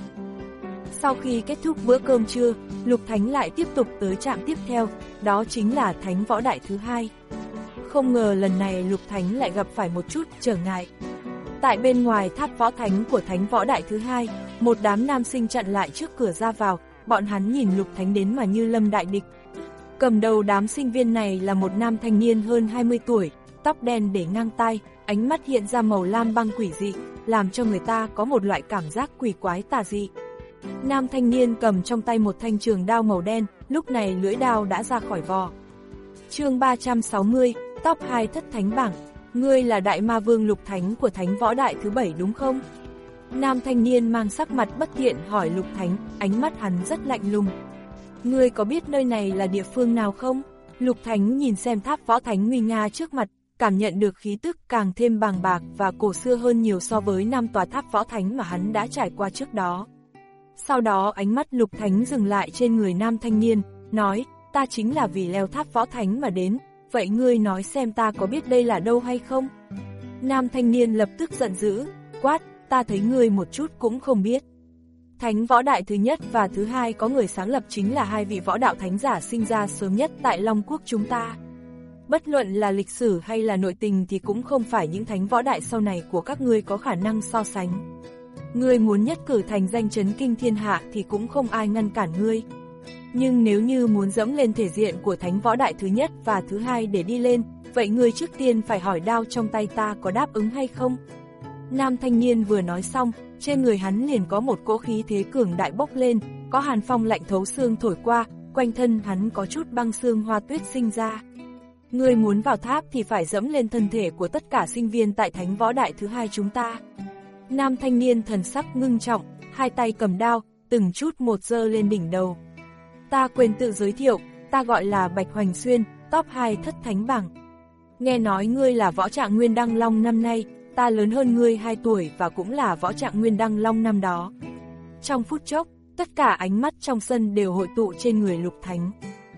Sau khi kết thúc bữa cơm trưa, Lục Thánh lại tiếp tục tới trạm tiếp theo, đó chính là Thánh Võ Đại thứ hai. Không ngờ lần này Lục Thánh lại gặp phải một chút trở ngại. Tại bên ngoài tháp võ thánh của Thánh Võ Đại thứ hai, một đám nam sinh chặn lại trước cửa ra vào, bọn hắn nhìn Lục Thánh đến mà như lâm đại địch. Cầm đầu đám sinh viên này là một nam thanh niên hơn hai mươi tuổi, tóc đen để ngang tai, ánh mắt hiện ra màu lam băng quỷ dị, làm cho người ta có một loại cảm giác quỷ quái tà dị. Nam thanh niên cầm trong tay một thanh trường đao màu đen, lúc này lưỡi đao đã ra khỏi vỏ. Chương ba trăm sáu mươi, top hai thất thánh bảng. Ngươi là đại ma vương Lục Thánh của Thánh Võ Đại thứ bảy đúng không? Nam thanh niên mang sắc mặt bất thiện hỏi Lục Thánh, ánh mắt hắn rất lạnh lùng. Ngươi có biết nơi này là địa phương nào không? Lục Thánh nhìn xem tháp võ thánh nguy nga trước mặt, cảm nhận được khí tức càng thêm bàng bạc và cổ xưa hơn nhiều so với năm tòa tháp võ thánh mà hắn đã trải qua trước đó. Sau đó ánh mắt Lục Thánh dừng lại trên người nam thanh niên, nói, ta chính là vì leo tháp võ thánh mà đến, vậy ngươi nói xem ta có biết đây là đâu hay không? Nam thanh niên lập tức giận dữ, quát, ta thấy ngươi một chút cũng không biết. Thánh Võ Đại thứ nhất và thứ hai có người sáng lập chính là hai vị võ đạo thánh giả sinh ra sớm nhất tại Long Quốc chúng ta. Bất luận là lịch sử hay là nội tình thì cũng không phải những thánh võ đại sau này của các ngươi có khả năng so sánh. Ngươi muốn nhất cử thành danh chấn kinh thiên hạ thì cũng không ai ngăn cản ngươi. Nhưng nếu như muốn dẫm lên thể diện của thánh võ đại thứ nhất và thứ hai để đi lên, vậy ngươi trước tiên phải hỏi đao trong tay ta có đáp ứng hay không? Nam thanh niên vừa nói xong, trên người hắn liền có một cỗ khí thế cường đại bốc lên, có hàn phong lạnh thấu xương thổi qua, quanh thân hắn có chút băng xương hoa tuyết sinh ra. Ngươi muốn vào tháp thì phải dẫm lên thân thể của tất cả sinh viên tại Thánh Võ Đại thứ hai chúng ta. Nam thanh niên thần sắc ngưng trọng, hai tay cầm đao, từng chút một giơ lên đỉnh đầu. Ta quên tự giới thiệu, ta gọi là Bạch Hoành Xuyên, top hai thất thánh bảng. Nghe nói ngươi là võ trạng Nguyên Đăng Long năm nay, ta lớn hơn ngươi hai tuổi và cũng là võ trạng Nguyên Đăng Long năm đó. Trong phút chốc, tất cả ánh mắt trong sân đều hội tụ trên người Lục Thánh.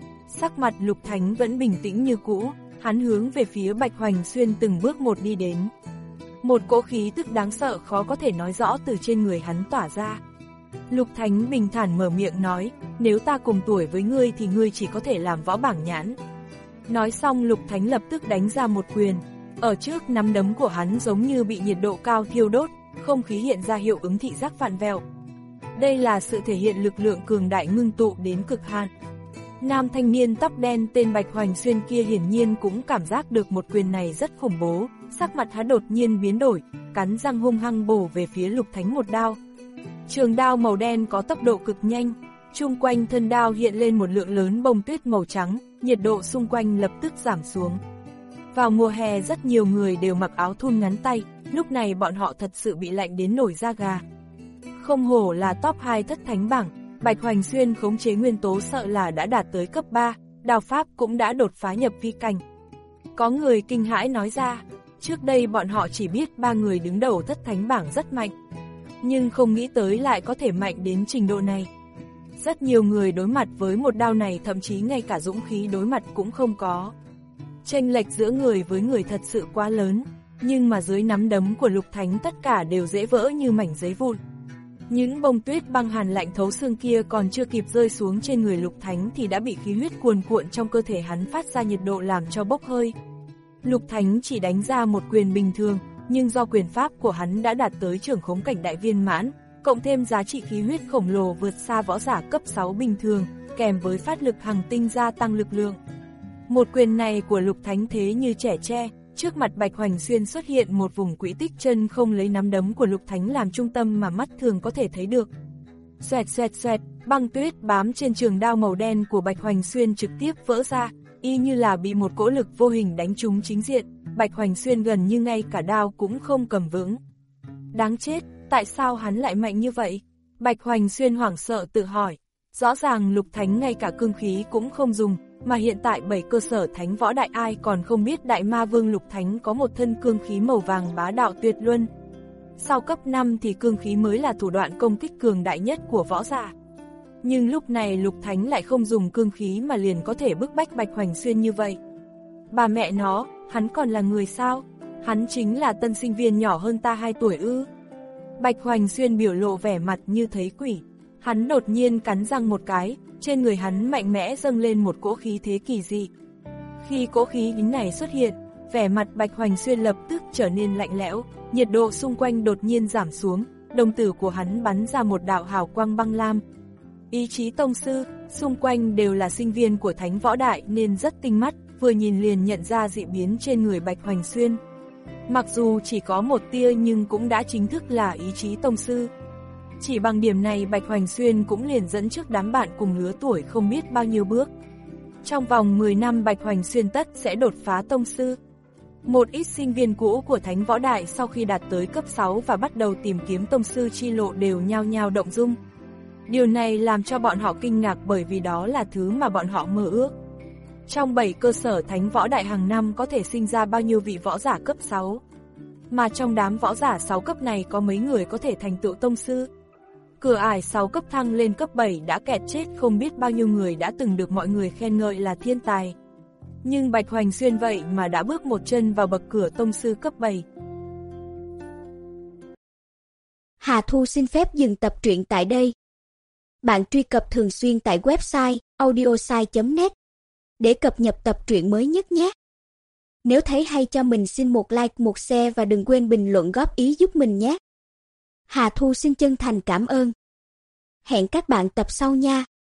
Sắc mặt Lục Thánh vẫn bình tĩnh như cũ, hắn hướng về phía Bạch Hoành Xuyên từng bước một đi đến. Một cỗ khí tức đáng sợ khó có thể nói rõ từ trên người hắn tỏa ra. Lục Thánh bình thản mở miệng nói, nếu ta cùng tuổi với ngươi thì ngươi chỉ có thể làm võ bảng nhãn. Nói xong Lục Thánh lập tức đánh ra một quyền. Ở trước nắm đấm của hắn giống như bị nhiệt độ cao thiêu đốt, không khí hiện ra hiệu ứng thị giác vặn vẹo. Đây là sự thể hiện lực lượng cường đại ngưng tụ đến cực hạn. Nam thanh niên tóc đen tên Bạch Hoành Xuyên kia hiển nhiên cũng cảm giác được một quyền này rất khủng bố, sắc mặt hắn đột nhiên biến đổi, cắn răng hung hăng bổ về phía Lục Thánh một đao. Trường đao màu đen có tốc độ cực nhanh, chung quanh thân đao hiện lên một lượng lớn bông tuyết màu trắng, nhiệt độ xung quanh lập tức giảm xuống. Vào mùa hè rất nhiều người đều mặc áo thun ngắn tay, lúc này bọn họ thật sự bị lạnh đến nổi da gà. Không hổ là top hai thất thánh bảng, Bạch Hoành Xuyên khống chế nguyên tố sợ là đã đạt tới cấp ba, đao pháp cũng đã đột phá nhập vi cảnh. Có người kinh hãi nói ra, trước đây bọn họ chỉ biết ba người đứng đầu thất thánh bảng rất mạnh, nhưng không nghĩ tới lại có thể mạnh đến trình độ này. Rất nhiều người đối mặt với một đao này thậm chí ngay cả dũng khí đối mặt cũng không có. Chênh lệch giữa người với người thật sự quá lớn, nhưng mà dưới nắm đấm của Lục Thánh tất cả đều dễ vỡ như mảnh giấy vụn. Những bông tuyết băng hàn lạnh thấu xương kia còn chưa kịp rơi xuống trên người Lục Thánh thì đã bị khí huyết cuồn cuộn trong cơ thể hắn phát ra nhiệt độ làm cho bốc hơi. Lục Thánh chỉ đánh ra một quyền bình thường, nhưng do quyền pháp của hắn đã đạt tới trưởng khống cảnh đại viên mãn, cộng thêm giá trị khí huyết khổng lồ vượt xa võ giả cấp sáu bình thường, kèm với phát lực hằng tinh gia tăng lực lượng. Một quyền này của Lục Thánh thế như trẻ tre, trước mặt Bạch Hoành Xuyên xuất hiện một vùng quỹ tích chân không lấy nắm đấm của Lục Thánh làm trung tâm mà mắt thường có thể thấy được. Xoẹt xoẹt xoẹt, băng tuyết bám trên trường đao màu đen của Bạch Hoành Xuyên trực tiếp vỡ ra, y như là bị một cỗ lực vô hình đánh trúng chính diện, Bạch Hoành Xuyên gần như ngay cả đao cũng không cầm vững. Đáng chết, tại sao hắn lại mạnh như vậy? Bạch Hoành Xuyên hoảng sợ tự hỏi, rõ ràng Lục Thánh ngay cả cương khí cũng không dùng, mà hiện tại bảy cơ sở Thánh Võ Đại ai còn không biết Đại Ma Vương Lục Thánh có một thân cương khí màu vàng bá đạo tuyệt luân. Sau cấp năm thì cương khí mới là thủ đoạn công kích cường đại nhất của võ giả. Nhưng lúc này Lục Thánh lại không dùng cương khí mà liền có thể bức bách Bạch Hoành Xuyên như vậy. Bà mẹ nó, hắn còn là người sao? Hắn chính là tân sinh viên nhỏ hơn ta hai tuổi ư? Bạch Hoành Xuyên biểu lộ vẻ mặt như thấy quỷ. Hắn đột nhiên cắn răng một cái, trên người hắn mạnh mẽ dâng lên một cỗ khí thế kỳ dị. Khi cỗ khí này xuất hiện, vẻ mặt Bạch Hoành Xuyên lập tức trở nên lạnh lẽo, nhiệt độ xung quanh đột nhiên giảm xuống, đồng tử của hắn bắn ra một đạo hào quang băng lam. Ý chí tông sư, xung quanh đều là sinh viên của Thánh Võ Đại nên rất tinh mắt, vừa nhìn liền nhận ra dị biến trên người Bạch Hoành Xuyên. Mặc dù chỉ có một tia nhưng cũng đã chính thức là ý chí tông sư. Chỉ bằng điểm này Bạch Hoành Xuyên cũng liền dẫn trước đám bạn cùng lứa tuổi không biết bao nhiêu bước. Trong vòng mười năm Bạch Hoành Xuyên tất sẽ đột phá tông sư. Một ít sinh viên cũ của Thánh Võ Đại sau khi đạt tới cấp sáu và bắt đầu tìm kiếm tông sư chi lộ đều nhao nhao động dung. Điều này làm cho bọn họ kinh ngạc bởi vì đó là thứ mà bọn họ mơ ước. Trong bảy cơ sở Thánh Võ Đại hàng năm có thể sinh ra bao nhiêu vị võ giả cấp sáu. Mà trong đám võ giả sáu cấp này có mấy người có thể thành tựu tông sư. Cửa ải sáu cấp thăng lên cấp bảy đã kẹt chết không biết bao nhiêu người đã từng được mọi người khen ngợi là thiên tài. Nhưng Bạch Hoành Xuyên vậy mà đã bước một chân vào bậc cửa tông sư cấp bảy. Hà Thu xin phép dừng tập truyện tại đây. Bạn truy cập thường xuyên tại website audiosai chấm net để cập nhật tập truyện mới nhất nhé. Nếu thấy hay cho mình xin một like, một share và đừng quên bình luận góp ý giúp mình nhé. Hà Thu xin chân thành cảm ơn. Hẹn các bạn tập sau nha.